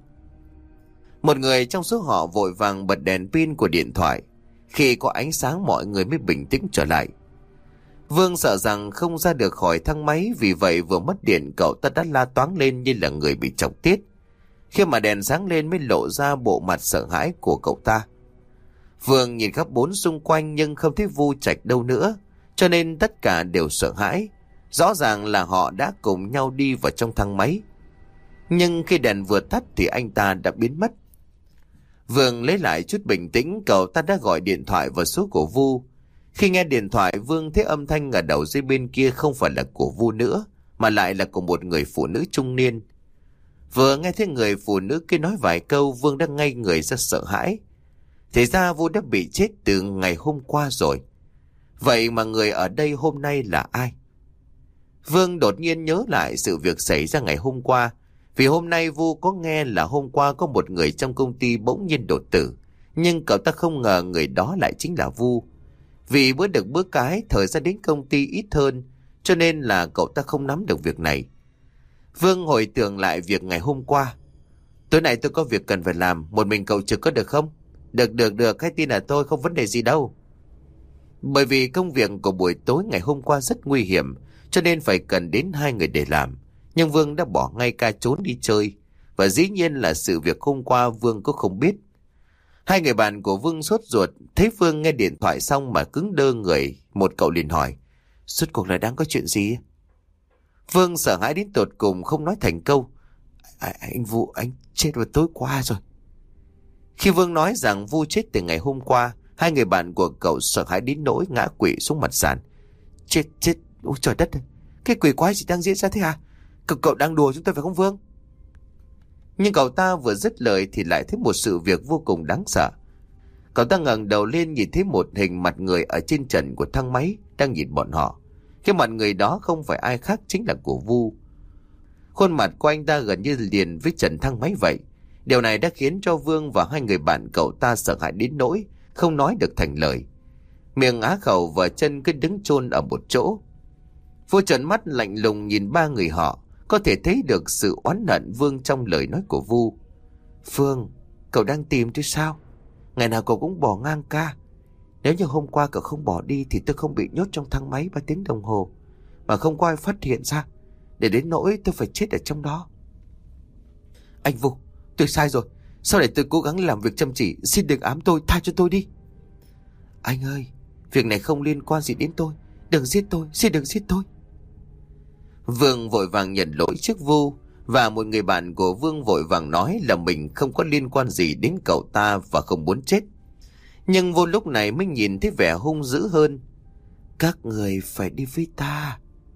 Một người trong số họ vội vàng bật đèn pin của điện thoại. Khi có ánh sáng mọi người mới bình tĩnh trở lại. Vương sợ rằng không ra được khỏi thang máy, vì vậy vừa mất điện cậu ta đã la toáng lên như là người bị chọc tiết. Khi mà đèn sáng lên mới lộ ra bộ mặt sợ hãi của cậu ta. Vương nhìn khắp bốn xung quanh nhưng không thấy Vu Trạch đâu nữa, cho nên tất cả đều sợ hãi. Rõ ràng là họ đã cùng nhau đi vào trong thang máy. Nhưng khi đèn vừa tắt thì anh ta đã biến mất. Vương lấy lại chút bình tĩnh, cậu ta đã gọi điện thoại vào số của Vu. Khi nghe điện thoại, Vương thấy âm thanh ở đầu dây bên kia không phải là của Vu nữa, mà lại là của một người phụ nữ trung niên. Vừa nghe thấy người phụ nữ kia nói vài câu, Vương đã ngây người ra sợ hãi. Thì ra Vu đã bị chết từ ngày hôm qua rồi. Vậy mà người ở đây hôm nay là ai? Vương đột nhiên nhớ lại sự việc xảy ra ngày hôm qua. Vì hôm nay Vu có nghe là hôm qua có một người trong công ty bỗng nhiên đột tử, nhưng cậu ta không ngờ người đó lại chính là Vu. Vì bữa được bữa cái, thời gian đến công ty ít hơn, cho nên là cậu ta không nắm được việc này. Vương hồi tưởng lại việc ngày hôm qua. Tối nay tôi có việc cần phải làm, một mình cậu trực có được không? Được được được, hãy tin là tôi, không vấn đề gì đâu. Bởi vì công việc của buổi tối ngày hôm qua rất nguy hiểm, cho nên phải cần đến hai người để làm. Nhưng Vương đã bỏ ngay ca trốn đi chơi, và dĩ nhiên là sự việc hôm qua Vương cũng không biết. Hai người bạn của Vương sốt ruột, thấy Vương nghe điện thoại xong mà cứng đơ người. Một cậu liền hỏi, rốt cuộc là đang có chuyện gì? Vương sợ hãi đến tột cùng, không nói thành câu. À, anh Vu, anh chết vào tối qua rồi. Khi Vương nói rằng Vu chết từ ngày hôm qua, hai người bạn của cậu sợ hãi đến nỗi ngã quỵ xuống mặt sàn. Chết, chết, ôi trời đất, cái quỷ quái gì đang diễn ra thế à? Cậu, cậu đang đùa chúng tôi phải không Vương? Nhưng cậu ta vừa dứt lời thì lại thấy một sự việc vô cùng đáng sợ. Cậu ta ngẩng đầu lên nhìn thấy một hình mặt người ở trên trần của thang máy đang nhìn bọn họ. Cái mặt người đó không phải ai khác, chính là của Vu. Khuôn mặt của anh ta gần như liền với trần thang máy vậy. Điều này đã khiến cho Vương và hai người bạn cậu ta sợ hãi đến nỗi không nói được thành lời. Miệng á khẩu và chân cứ đứng chôn ở một chỗ. Vu trợn mắt lạnh lùng nhìn ba người họ, có thể thấy được sự oán hận Vương trong lời nói của Vu. Phương, cậu đang tìm tôi sao? Ngày nào cậu cũng bỏ ngang ca. Nếu như hôm qua cậu không bỏ đi thì tôi không bị nhốt trong thang máy ba tiếng đồng hồ, mà không có ai phát hiện ra, để đến nỗi tôi phải chết ở trong đó. Anh Vu, tôi sai rồi. Sau này tôi cố gắng làm việc chăm chỉ, xin đừng ám tôi, tha cho tôi đi. Anh ơi, việc này không liên quan gì đến tôi. Đừng giết tôi, xin đừng giết tôi. Vương vội vàng nhận lỗi trước Vu, và một người bạn của Vương vội vàng nói là mình không có liên quan gì đến cậu ta và không muốn chết. Nhưng Vu lúc này mới nhìn thấy vẻ hung dữ hơn. Các người phải đi với ta.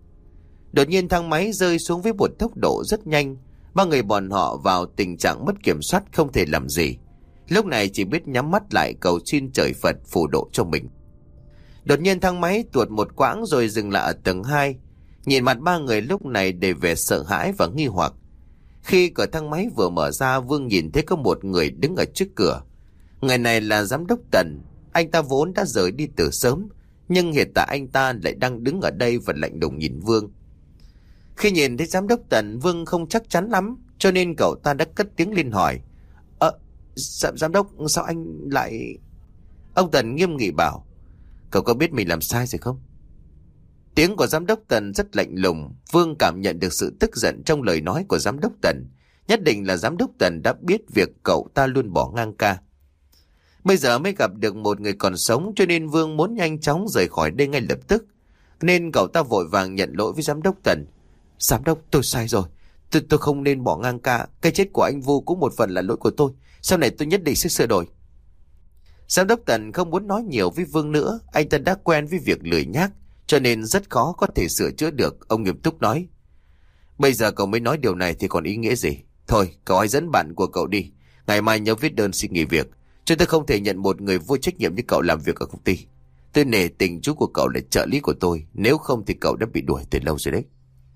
Đột nhiên thang máy rơi xuống với một tốc độ rất nhanh. Ba người bọn họ vào tình trạng mất kiểm soát, không thể làm gì. Lúc này chỉ biết nhắm mắt lại cầu xin trời Phật phù độ cho mình. Đột nhiên thang máy tuột một quãng rồi dừng lại ở tầng hai. Nhìn mặt ba người lúc này đầy vẻ sợ hãi và nghi hoặc. Khi cửa thang máy vừa mở ra, Vương nhìn thấy có một người đứng ở trước cửa. Người này là giám đốc Tần. Anh ta vốn đã rời đi từ sớm, nhưng hiện tại anh ta lại đang đứng ở đây và lạnh lùng nhìn Vương. Khi nhìn thấy giám đốc Tần, Vương không chắc chắn lắm, cho nên cậu ta đã cất tiếng lên hỏi. Ờ, giám, giám đốc, sao anh lại... Ông Tần nghiêm nghị bảo, cậu có biết mình làm sai rồi không? Tiếng của giám đốc Tần rất lạnh lùng. Vương cảm nhận được sự tức giận trong lời nói của giám đốc Tần. Nhất định là giám đốc Tần đã biết việc cậu ta luôn bỏ ngang ca. Bây giờ mới gặp được một người còn sống, cho nên Vương muốn nhanh chóng rời khỏi đây ngay lập tức. Nên cậu ta vội vàng nhận lỗi với giám đốc Tần. Giám đốc, tôi sai rồi. Tôi, tôi không nên bỏ ngang ca. Cái chết của anh Vu cũng một phần là lỗi của tôi. Sau này tôi nhất định sẽ sửa đổi. Giám đốc Tần không muốn nói nhiều với Vương nữa. Anh ta đã quen với việc lười nhác, cho nên rất khó có thể sửa chữa được. Ông nghiêm túc nói. Bây giờ cậu mới nói điều này thì còn ý nghĩa gì? Thôi, cậu hãy dẫn bạn của cậu đi. Ngày mai nhớ viết đơn xin nghỉ việc. Chúng tôi không thể nhận một người vô trách nhiệm như cậu làm việc ở công ty. Tôi nể tình chú của cậu là trợ lý của tôi. Nếu không thì cậu đã bị đuổi từ lâu rồi đấy.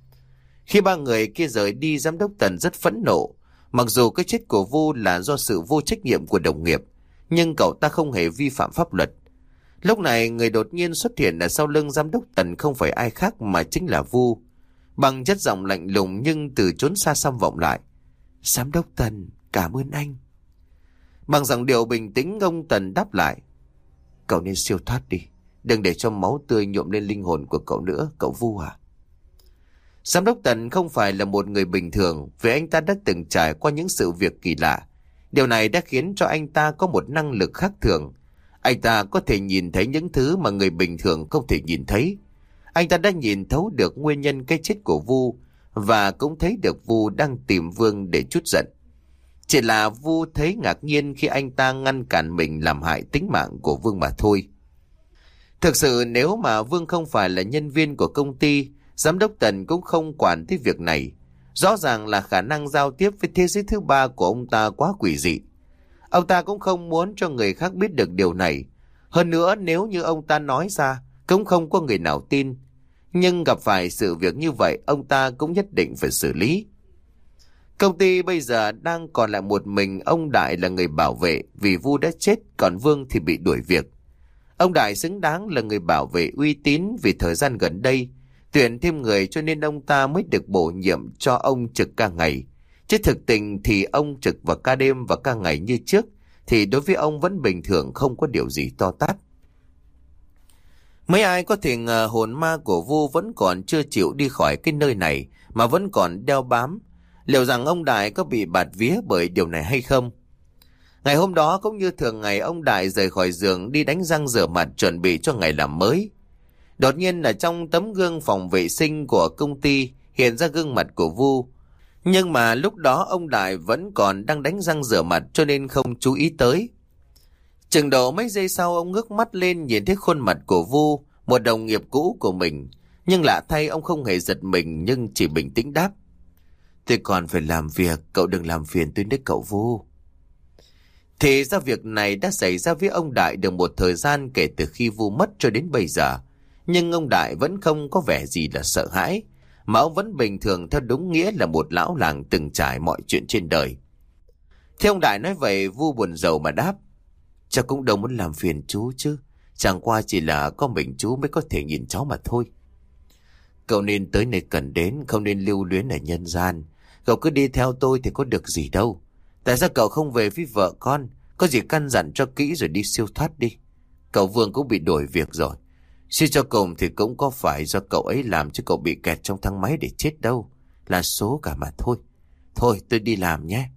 Khi ba người kia rời đi, giám đốc Tần rất phẫn nộ. Mặc dù cái chết của Vu là do sự vô trách nhiệm của đồng nghiệp, nhưng cậu ta không hề vi phạm pháp luật. Lúc này người đột nhiên xuất hiện ở sau lưng giám đốc Tần không phải ai khác mà chính là Vu. Bằng chất giọng lạnh lùng nhưng từ chốn xa xăm vọng lại. Giám đốc Tần, cảm ơn anh. Bằng giọng điệu bình tĩnh, ông Tần đáp lại. Cậu nên siêu thoát đi. Đừng để cho máu tươi nhuộm lên linh hồn của cậu nữa, cậu Vu à. Giám đốc Tần không phải là một người bình thường, vì anh ta đã từng trải qua những sự việc kỳ lạ. Điều này đã khiến cho anh ta có một năng lực khác thường. Anh ta có thể nhìn thấy những thứ mà người bình thường không thể nhìn thấy. Anh ta đã nhìn thấu được nguyên nhân cái chết của Vu, và cũng thấy được Vu đang tìm Vương để trút giận. Chỉ là Vu thấy ngạc nhiên khi anh ta ngăn cản mình làm hại tính mạng của Vương mà thôi. Thực sự nếu mà Vương không phải là nhân viên của công ty, giám đốc Tần cũng không quản tới việc này. Rõ ràng là khả năng giao tiếp với thế giới thứ ba của ông ta quá quỷ dị. Ông ta cũng không muốn cho người khác biết được điều này. Hơn nữa, nếu như ông ta nói ra, cũng không có người nào tin. Nhưng gặp phải sự việc như vậy, ông ta cũng nhất định phải xử lý. Công ty bây giờ đang còn lại một mình ông Đại là người bảo vệ, vì Vu đã chết, còn Vương thì bị đuổi việc. Ông Đại xứng đáng là người bảo vệ uy tín, vì thời gian gần đây tuyển thêm người cho nên ông ta mới được bổ nhiệm cho ông trực ca ngày. Chứ thực tình thì ông trực vào ca đêm và ca ngày như trước thì đối với ông vẫn bình thường, không có điều gì to tát. Mấy ai có thể ngờ hồn ma của Vu vẫn còn chưa chịu đi khỏi cái nơi này mà vẫn còn đeo bám. Liệu rằng ông Đại có bị bạt vía bởi điều này hay không? Ngày hôm đó cũng như thường ngày, ông Đại rời khỏi giường đi đánh răng rửa mặt chuẩn bị cho ngày làm mới. Đột nhiên là trong tấm gương phòng vệ sinh của công ty hiện ra gương mặt của Vu. Nhưng mà lúc đó ông Đại vẫn còn đang đánh răng rửa mặt cho nên không chú ý tới. Chừng độ mấy giây sau, ông ngước mắt lên nhìn thấy khuôn mặt của Vu, một đồng nghiệp cũ của mình. Nhưng lạ thay, ông không hề giật mình nhưng chỉ bình tĩnh đáp: "Tôi còn phải làm việc, cậu đừng làm phiền tôi đấy cậu Vu." Thì ra việc này đã xảy ra với ông Đại được một thời gian kể từ khi Vu mất cho đến bây giờ. Nhưng ông Đại vẫn không có vẻ gì là sợ hãi, mà ông vẫn bình thường theo đúng nghĩa là một lão làng từng trải mọi chuyện trên đời. Thế ông Đại nói vậy, Vu buồn rầu mà đáp: "Cháu cũng đâu muốn làm phiền chú chứ, chẳng qua chỉ là có mình chú mới có thể nhìn cháu mà thôi. Cậu nên tới nơi cần đến, không nên lưu luyến ở nhân gian. Cậu cứ đi theo tôi thì có được gì đâu. Tại sao cậu không về với vợ con? Có gì căn dặn cho kỹ rồi đi siêu thoát đi. Cậu Vương cũng bị đổi việc rồi. Suy cho cùng thì cũng có phải do cậu ấy làm chứ cậu bị kẹt trong thang máy để chết đâu. Là số cả mà thôi. Thôi tôi đi làm nhé."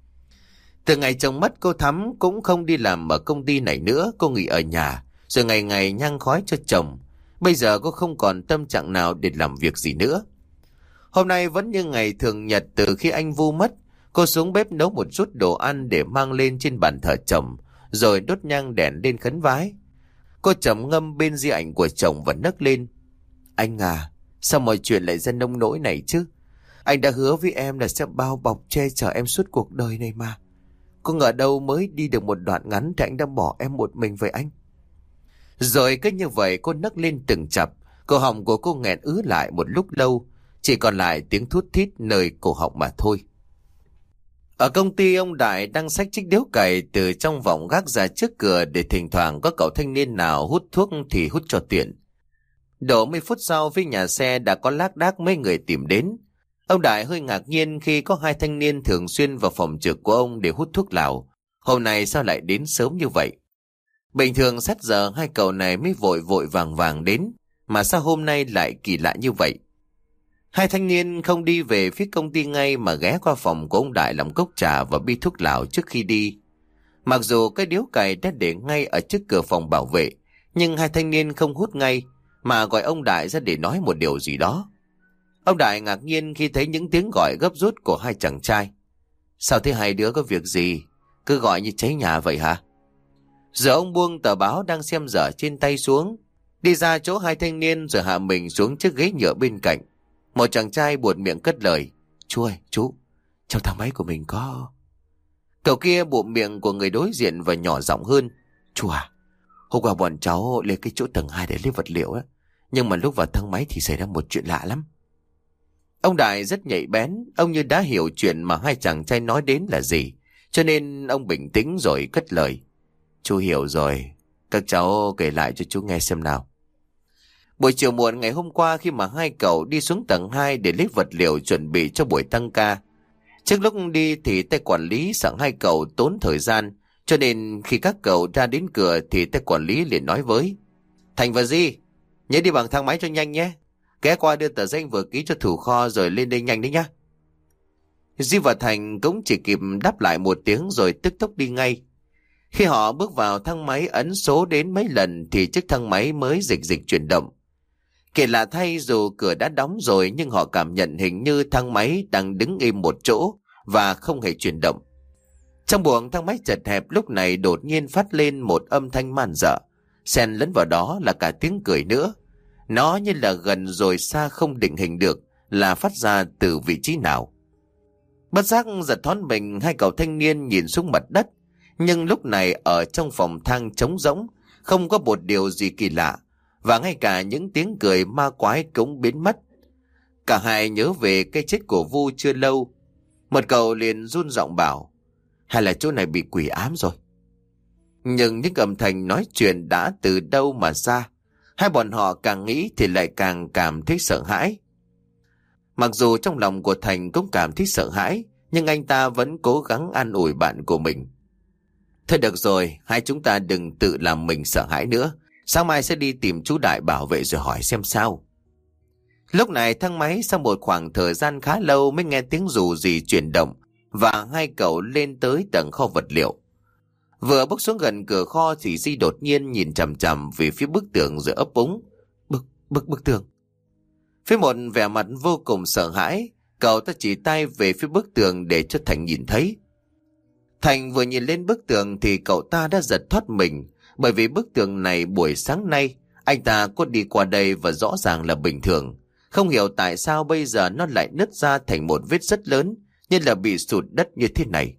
Từ ngày chồng mất, cô Thắm cũng không đi làm ở công ty này nữa. Cô nghỉ ở nhà rồi ngày ngày nhang khói cho chồng. Bây giờ cô không còn tâm trạng nào để làm việc gì nữa. Hôm nay vẫn như ngày thường nhật từ khi anh Vu mất. Cô xuống bếp nấu một chút đồ ăn để mang lên trên bàn thờ chồng, rồi đốt nhang đèn lên khấn vái. Cô trầm ngâm bên di ảnh của chồng và nấc lên: "Anh à, sao mọi chuyện lại ra nông nỗi này chứ? Anh đã hứa với em là sẽ bao bọc che chở em suốt cuộc đời này mà. Có ngờ đâu mới đi được một đoạn ngắn thì anh đã bỏ em một mình với anh." Rồi cứ như vậy cô nấc lên từng chập. Cổ họng của cô nghẹn ứ lại một lúc lâu, chỉ còn lại tiếng thút thít nơi cổ họng mà thôi. Ở công ty, ông Đại đang xách chiếc điếu cày từ trong vòng gác ra trước cửa để thỉnh thoảng có cậu thanh niên nào hút thuốc thì hút cho tiện. Độ mười phút sau, phía nhà xe đã có lác đác mấy người tìm đến. Ông Đại hơi ngạc nhiên khi có hai thanh niên thường xuyên vào phòng trực của ông để hút thuốc lào. Hôm nay sao lại đến sớm như vậy? Bình thường sát giờ hai cậu này mới vội vội vàng vàng đến, mà sao hôm nay lại kỳ lạ như vậy? Hai thanh niên không đi về phía công ty ngay mà ghé qua phòng của ông Đại làm cốc trà và bi thuốc lào trước khi đi. Mặc dù cái điếu cày đã để ngay ở trước cửa phòng bảo vệ, nhưng hai thanh niên không hút ngay mà gọi ông Đại ra để nói một điều gì đó. Ông Đại ngạc nhiên khi thấy những tiếng gọi gấp rút của hai chàng trai. "Sao thế hai đứa có việc gì? Cứ gọi như cháy nhà vậy hả?" Giờ ông buông tờ báo đang xem dở trên tay xuống, đi ra chỗ hai thanh niên rồi hạ mình xuống chiếc ghế nhựa bên cạnh. Một chàng trai buột miệng cất lời: "Chú ơi, chú, trong thang máy của mình có..." Cậu kia bụm miệng của người đối diện và nhỏ giọng hơn: "Chú à, hôm qua bọn cháu lên cái chỗ tầng hai để lấy vật liệu á, nhưng mà lúc vào thang máy thì xảy ra một chuyện lạ lắm." Ông Đại rất nhạy bén, ông như đã hiểu chuyện mà hai chàng trai nói đến là gì, cho nên ông bình tĩnh rồi cất lời: "Chú hiểu rồi, các cháu kể lại cho chú nghe xem nào." Buổi chiều muộn ngày hôm qua, khi mà hai cậu đi xuống tầng hai để lấy vật liệu chuẩn bị cho buổi tăng ca, trước lúc đi thì tay quản lý sợ hai cậu tốn thời gian, cho nên khi các cậu ra đến cửa thì tay quản lý liền nói với: "Thành và Di, nhớ đi bằng thang máy cho nhanh nhé. Ghé qua đưa tờ danh vừa ký cho thủ kho rồi lên đây nhanh đấy nhá." Di và Thành cũng chỉ kịp đáp lại một tiếng rồi tức tốc đi ngay. Khi họ bước vào thang máy ấn số đến mấy lần thì chiếc thang máy mới dịch dịch chuyển động. Kể lạ thay, dù cửa đã đóng rồi nhưng họ cảm nhận hình như thang máy đang đứng im một chỗ và không hề chuyển động. Trong buồng thang máy chật hẹp lúc này đột nhiên phát lên một âm thanh man dợ, xen lẫn vào đó là cả tiếng cười nữa. Nó như là gần rồi xa không định hình được là phát ra từ vị trí nào. Bất giác giật thoáng mình, hai cậu thanh niên nhìn xuống mặt đất. Nhưng lúc này ở trong phòng thang trống rỗng, không có một điều gì kỳ lạ, và ngay cả những tiếng cười ma quái cũng biến mất. Cả hai nhớ về cái chết của Vu chưa lâu. Một cậu liền run giọng bảo, hay là chỗ này bị quỷ ám rồi. Nhưng những âm thanh nói chuyện đã từ đâu mà ra. Hai bọn họ càng nghĩ thì lại càng cảm thấy sợ hãi. Mặc dù trong lòng của Thành cũng cảm thấy sợ hãi, nhưng anh ta vẫn cố gắng an ủi bạn của mình. Thôi được rồi, hai chúng ta đừng tự làm mình sợ hãi nữa. Sáng mai sẽ đi tìm chú Đại bảo vệ rồi hỏi xem sao. Lúc này thang máy sau một khoảng thời gian khá lâu mới nghe tiếng rù rì chuyển động, và hai cậu lên tới tầng kho vật liệu. Vừa bước xuống gần cửa kho thì Di đột nhiên nhìn chằm chằm về phía bức tường rồi ấp úng. Bức, bức, bức tường. Với một vẻ mặt vô cùng sợ hãi, cậu ta chỉ tay về phía bức tường để cho Thành nhìn thấy. Thành vừa nhìn lên bức tường thì cậu ta đã giật thoát mình, bởi vì bức tường này buổi sáng nay anh ta có đi qua đây và rõ ràng là bình thường. Không hiểu tại sao bây giờ nó lại nứt ra thành một vết rất lớn, như là bị sụt đất như thế này.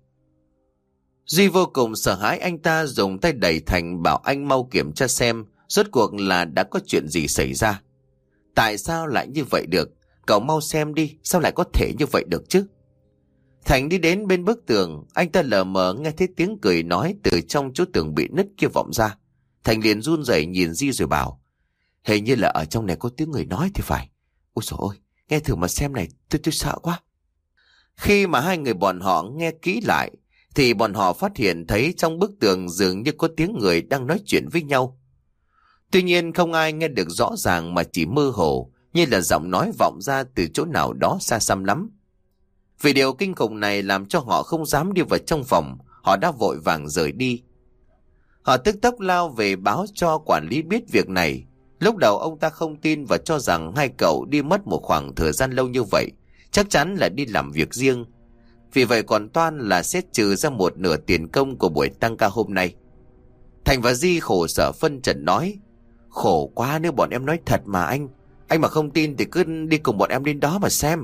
Duy vô cùng sợ hãi, anh ta dùng tay đẩy Thành bảo anh mau kiểm tra xem rốt cuộc là đã có chuyện gì xảy ra. Tại sao lại như vậy được? Cậu mau xem đi, sao lại có thể như vậy được chứ? Thành đi đến bên bức tường, anh ta lờ mờ nghe thấy tiếng cười nói từ trong chỗ tường bị nứt kia vọng ra. Thành liền run rẩy nhìn Di rồi bảo, hình như là ở trong này có tiếng người nói thì phải. Ôi dồi ôi, nghe thử mà xem này, tôi tôi sợ quá. Khi mà hai người bọn họ nghe kỹ lại, thì bọn họ phát hiện thấy trong bức tường dường như có tiếng người đang nói chuyện với nhau. Tuy nhiên không ai nghe được rõ ràng mà chỉ mơ hồ, như là giọng nói vọng ra từ chỗ nào đó xa xăm lắm. Vì điều kinh khủng này làm cho họ không dám đi vào trong phòng, họ đã vội vàng rời đi. Họ tức tốc lao về báo cho quản lý biết việc này. Lúc đầu ông ta không tin và cho rằng hai cậu đi mất một khoảng thời gian lâu như vậy, chắc chắn là đi làm việc riêng. Vì vậy còn toan là xét trừ ra một nửa tiền công của buổi tăng ca hôm nay. Thành và Di khổ sở phân trần nói, khổ quá, nếu bọn em nói thật mà anh. Anh mà không tin thì cứ đi cùng bọn em đến đó mà xem.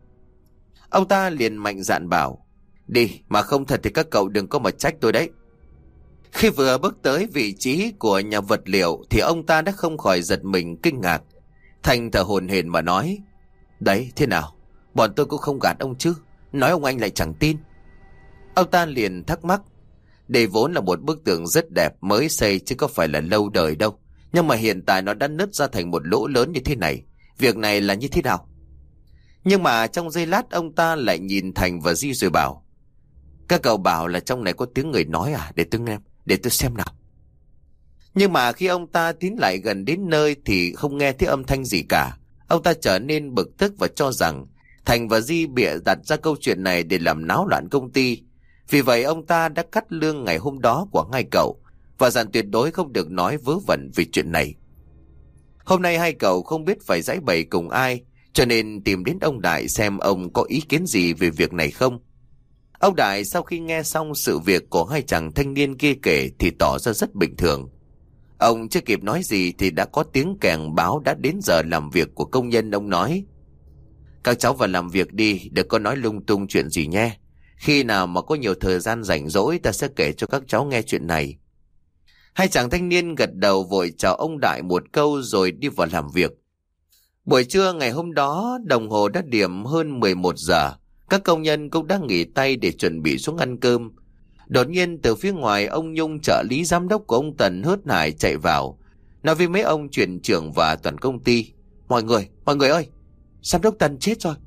Ông ta liền mạnh dạn bảo, đi, mà không thật thì các cậu đừng có mà trách tôi đấy. Khi vừa bước tới vị trí của nhà vật liệu thì ông ta đã không khỏi giật mình kinh ngạc. Thành thở hổn hển mà nói, đấy, thế nào? Bọn tôi cũng không gạt ông chứ, nói ông anh lại chẳng tin. Ông ta liền thắc mắc, đây vốn là một bức tường rất đẹp mới xây chứ có phải là lâu đời đâu. Nhưng mà hiện tại nó đã nứt ra thành một lỗ lớn như thế này. Việc này là như thế nào? Nhưng mà trong giây lát ông ta lại nhìn Thành và Di rồi bảo, các cậu bảo là trong này có tiếng người nói à? Để tôi nghe, để tôi xem nào. Nhưng mà khi ông ta tiến lại gần đến nơi thì không nghe thấy âm thanh gì cả. Ông ta trở nên bực tức và cho rằng Thành và Di bịa đặt ra câu chuyện này để làm náo loạn công ty. Vì vậy ông ta đã cắt lương ngày hôm đó của hai cậu và dặn tuyệt đối không được nói vớ vẩn về chuyện này. Hôm nay hai cậu không biết phải giãi bày cùng ai, cho nên tìm đến ông Đại xem ông có ý kiến gì về việc này không. Ông Đại sau khi nghe xong sự việc của hai chàng thanh niên kia kể thì tỏ ra rất bình thường. Ông chưa kịp nói gì thì đã có tiếng kèn báo đã đến giờ làm việc của công nhân. Ông nói, các cháu vào làm việc đi, đừng có nói lung tung chuyện gì nhé. Khi nào mà có nhiều thời gian rảnh rỗi ta sẽ kể cho các cháu nghe chuyện này. Hai chàng thanh niên gật đầu vội chào ông Đại một câu rồi đi vào làm việc. Buổi trưa ngày hôm đó đồng hồ đã điểm hơn mười một giờ. Các công nhân cũng đã nghỉ tay để chuẩn bị xuống ăn cơm. Đột nhiên từ phía ngoài ông Nhung, trợ lý giám đốc của ông Tần hớt hải chạy vào, nói với mấy ông chuyển trưởng và toàn công ty, Mọi người, mọi người ơi, giám đốc Tần chết rồi.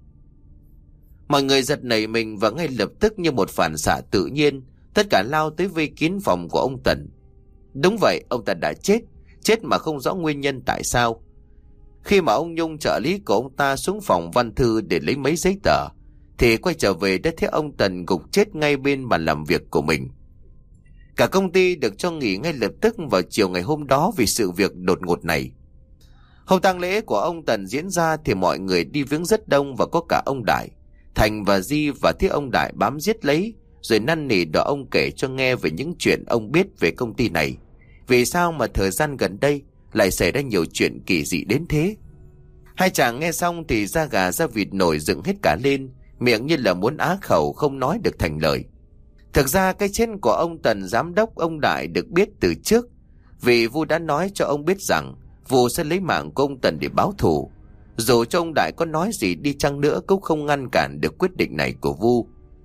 Mọi người giật nảy mình và ngay lập tức như một phản xạ tự nhiên, tất cả lao tới vây kín phòng của ông Tần. Đúng vậy, ông ta đã chết, chết mà không rõ nguyên nhân tại sao. Khi mà ông Nhung, trợ lý của ông ta xuống phòng văn thư để lấy mấy giấy tờ, thì quay trở về đã thấy ông Tần gục chết ngay bên bàn làm việc của mình. Cả công ty được cho nghỉ ngay lập tức vào chiều ngày hôm đó vì sự việc đột ngột này. Hôm tang lễ của ông Tần diễn ra thì mọi người đi viếng rất đông và có cả ông Đại. Thành và Di và thấy ông Đại bám giết lấy, rồi năn nỉ đòi ông kể cho nghe về những chuyện ông biết về công ty này. Vì sao mà thời gian gần đây lại xảy ra nhiều chuyện kỳ dị đến thế? Hai chàng nghe xong thì da gà da vịt nổi dựng hết cả lên, miệng như là muốn á khẩu không nói được thành lời. Thực ra cái chết của ông Tần giám đốc ông Đại được biết từ trước, vì Vu đã nói cho ông biết rằng Vu sẽ lấy mạng của ông Tần để báo thù. Dù cho ông Đại có nói gì đi chăng nữa cũng không ngăn cản được quyết định này của Vu.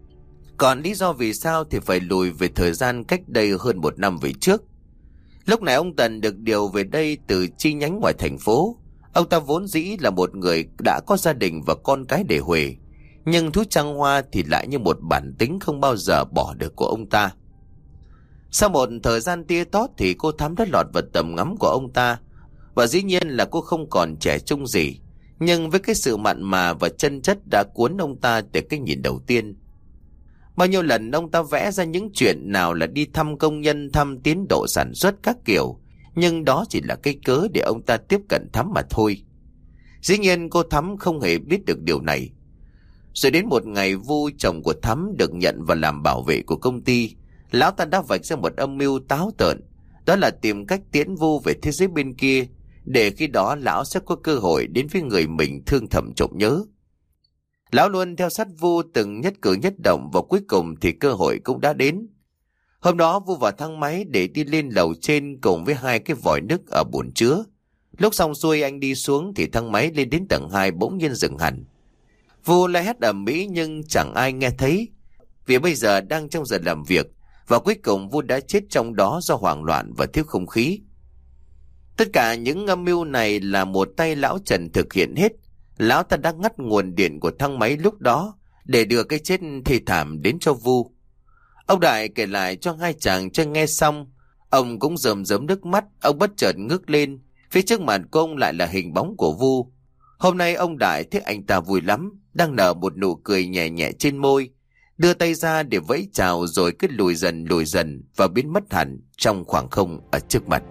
Còn lý do vì sao thì phải lùi về thời gian cách đây hơn một năm về trước. Lúc này ông Tần được điều về đây từ chi nhánh ngoài thành phố. Ông ta vốn dĩ là một người đã có gia đình và con cái để huề, nhưng thú trăng hoa thì lại như một bản tính không bao giờ bỏ được của ông ta. Sau một thời gian tia tót thì cô Thắm đã lọt vào tầm ngắm của ông ta. Và dĩ nhiên là cô không còn trẻ trung gì, nhưng với cái sự mặn mà và chân chất đã cuốn ông ta từ cái nhìn đầu tiên. Bao nhiêu lần ông ta vẽ ra những chuyện nào là đi thăm công nhân, thăm tiến độ sản xuất các kiểu, nhưng đó chỉ là cái cớ để ông ta tiếp cận Thắm mà thôi. Dĩ nhiên cô Thắm không hề biết được điều này. Rồi đến một ngày, Vu, chồng của Thắm, được nhận vào làm bảo vệ của công ty. Lão ta đã vạch ra một âm mưu táo tợn, đó là tìm cách tiễn Vu về thế giới bên kia, để khi đó lão sẽ có cơ hội đến với người mình thương thầm trộm nhớ. Lão luôn theo sát Vu từng nhất cử nhất động, và cuối cùng thì cơ hội cũng đã đến. Hôm đó Vu vào thang máy để đi lên lầu trên cùng với hai cái vòi nước ở bồn chứa. Lúc xong xuôi anh đi xuống thì thang máy lên đến tầng hai bỗng nhiên dừng hẳn. Vu la hét ầm ĩ nhưng chẳng ai nghe thấy, vì bây giờ đang trong giờ làm việc, và cuối cùng Vu đã chết trong đó do hoảng loạn và thiếu không khí. Tất cả những âm mưu này là một tay lão Trần thực hiện hết. Lão ta đã ngắt nguồn điện của thang máy lúc đó để đưa cái chết thê thảm đến cho Vu. Ông Đại kể lại cho hai chàng cho nghe xong, ông cũng rơm rớm nước mắt. Ông bất chợt ngước lên, phía trước mặt của ông lại là hình bóng của Vu. Hôm nay ông Đại thấy anh ta vui lắm, đang nở một nụ cười nhẹ nhẹ trên môi, đưa tay ra để vẫy chào, rồi cứ lùi dần lùi dần và biến mất hẳn trong khoảng không ở trước mặt.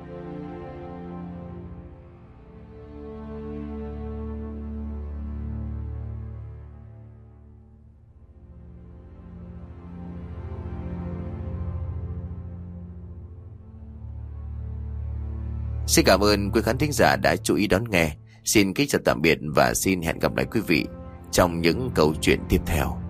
Xin cảm ơn quý khán thính giả đã chú ý đón nghe. Xin kính chào tạm biệt và xin hẹn gặp lại quý vị trong những câu chuyện tiếp theo.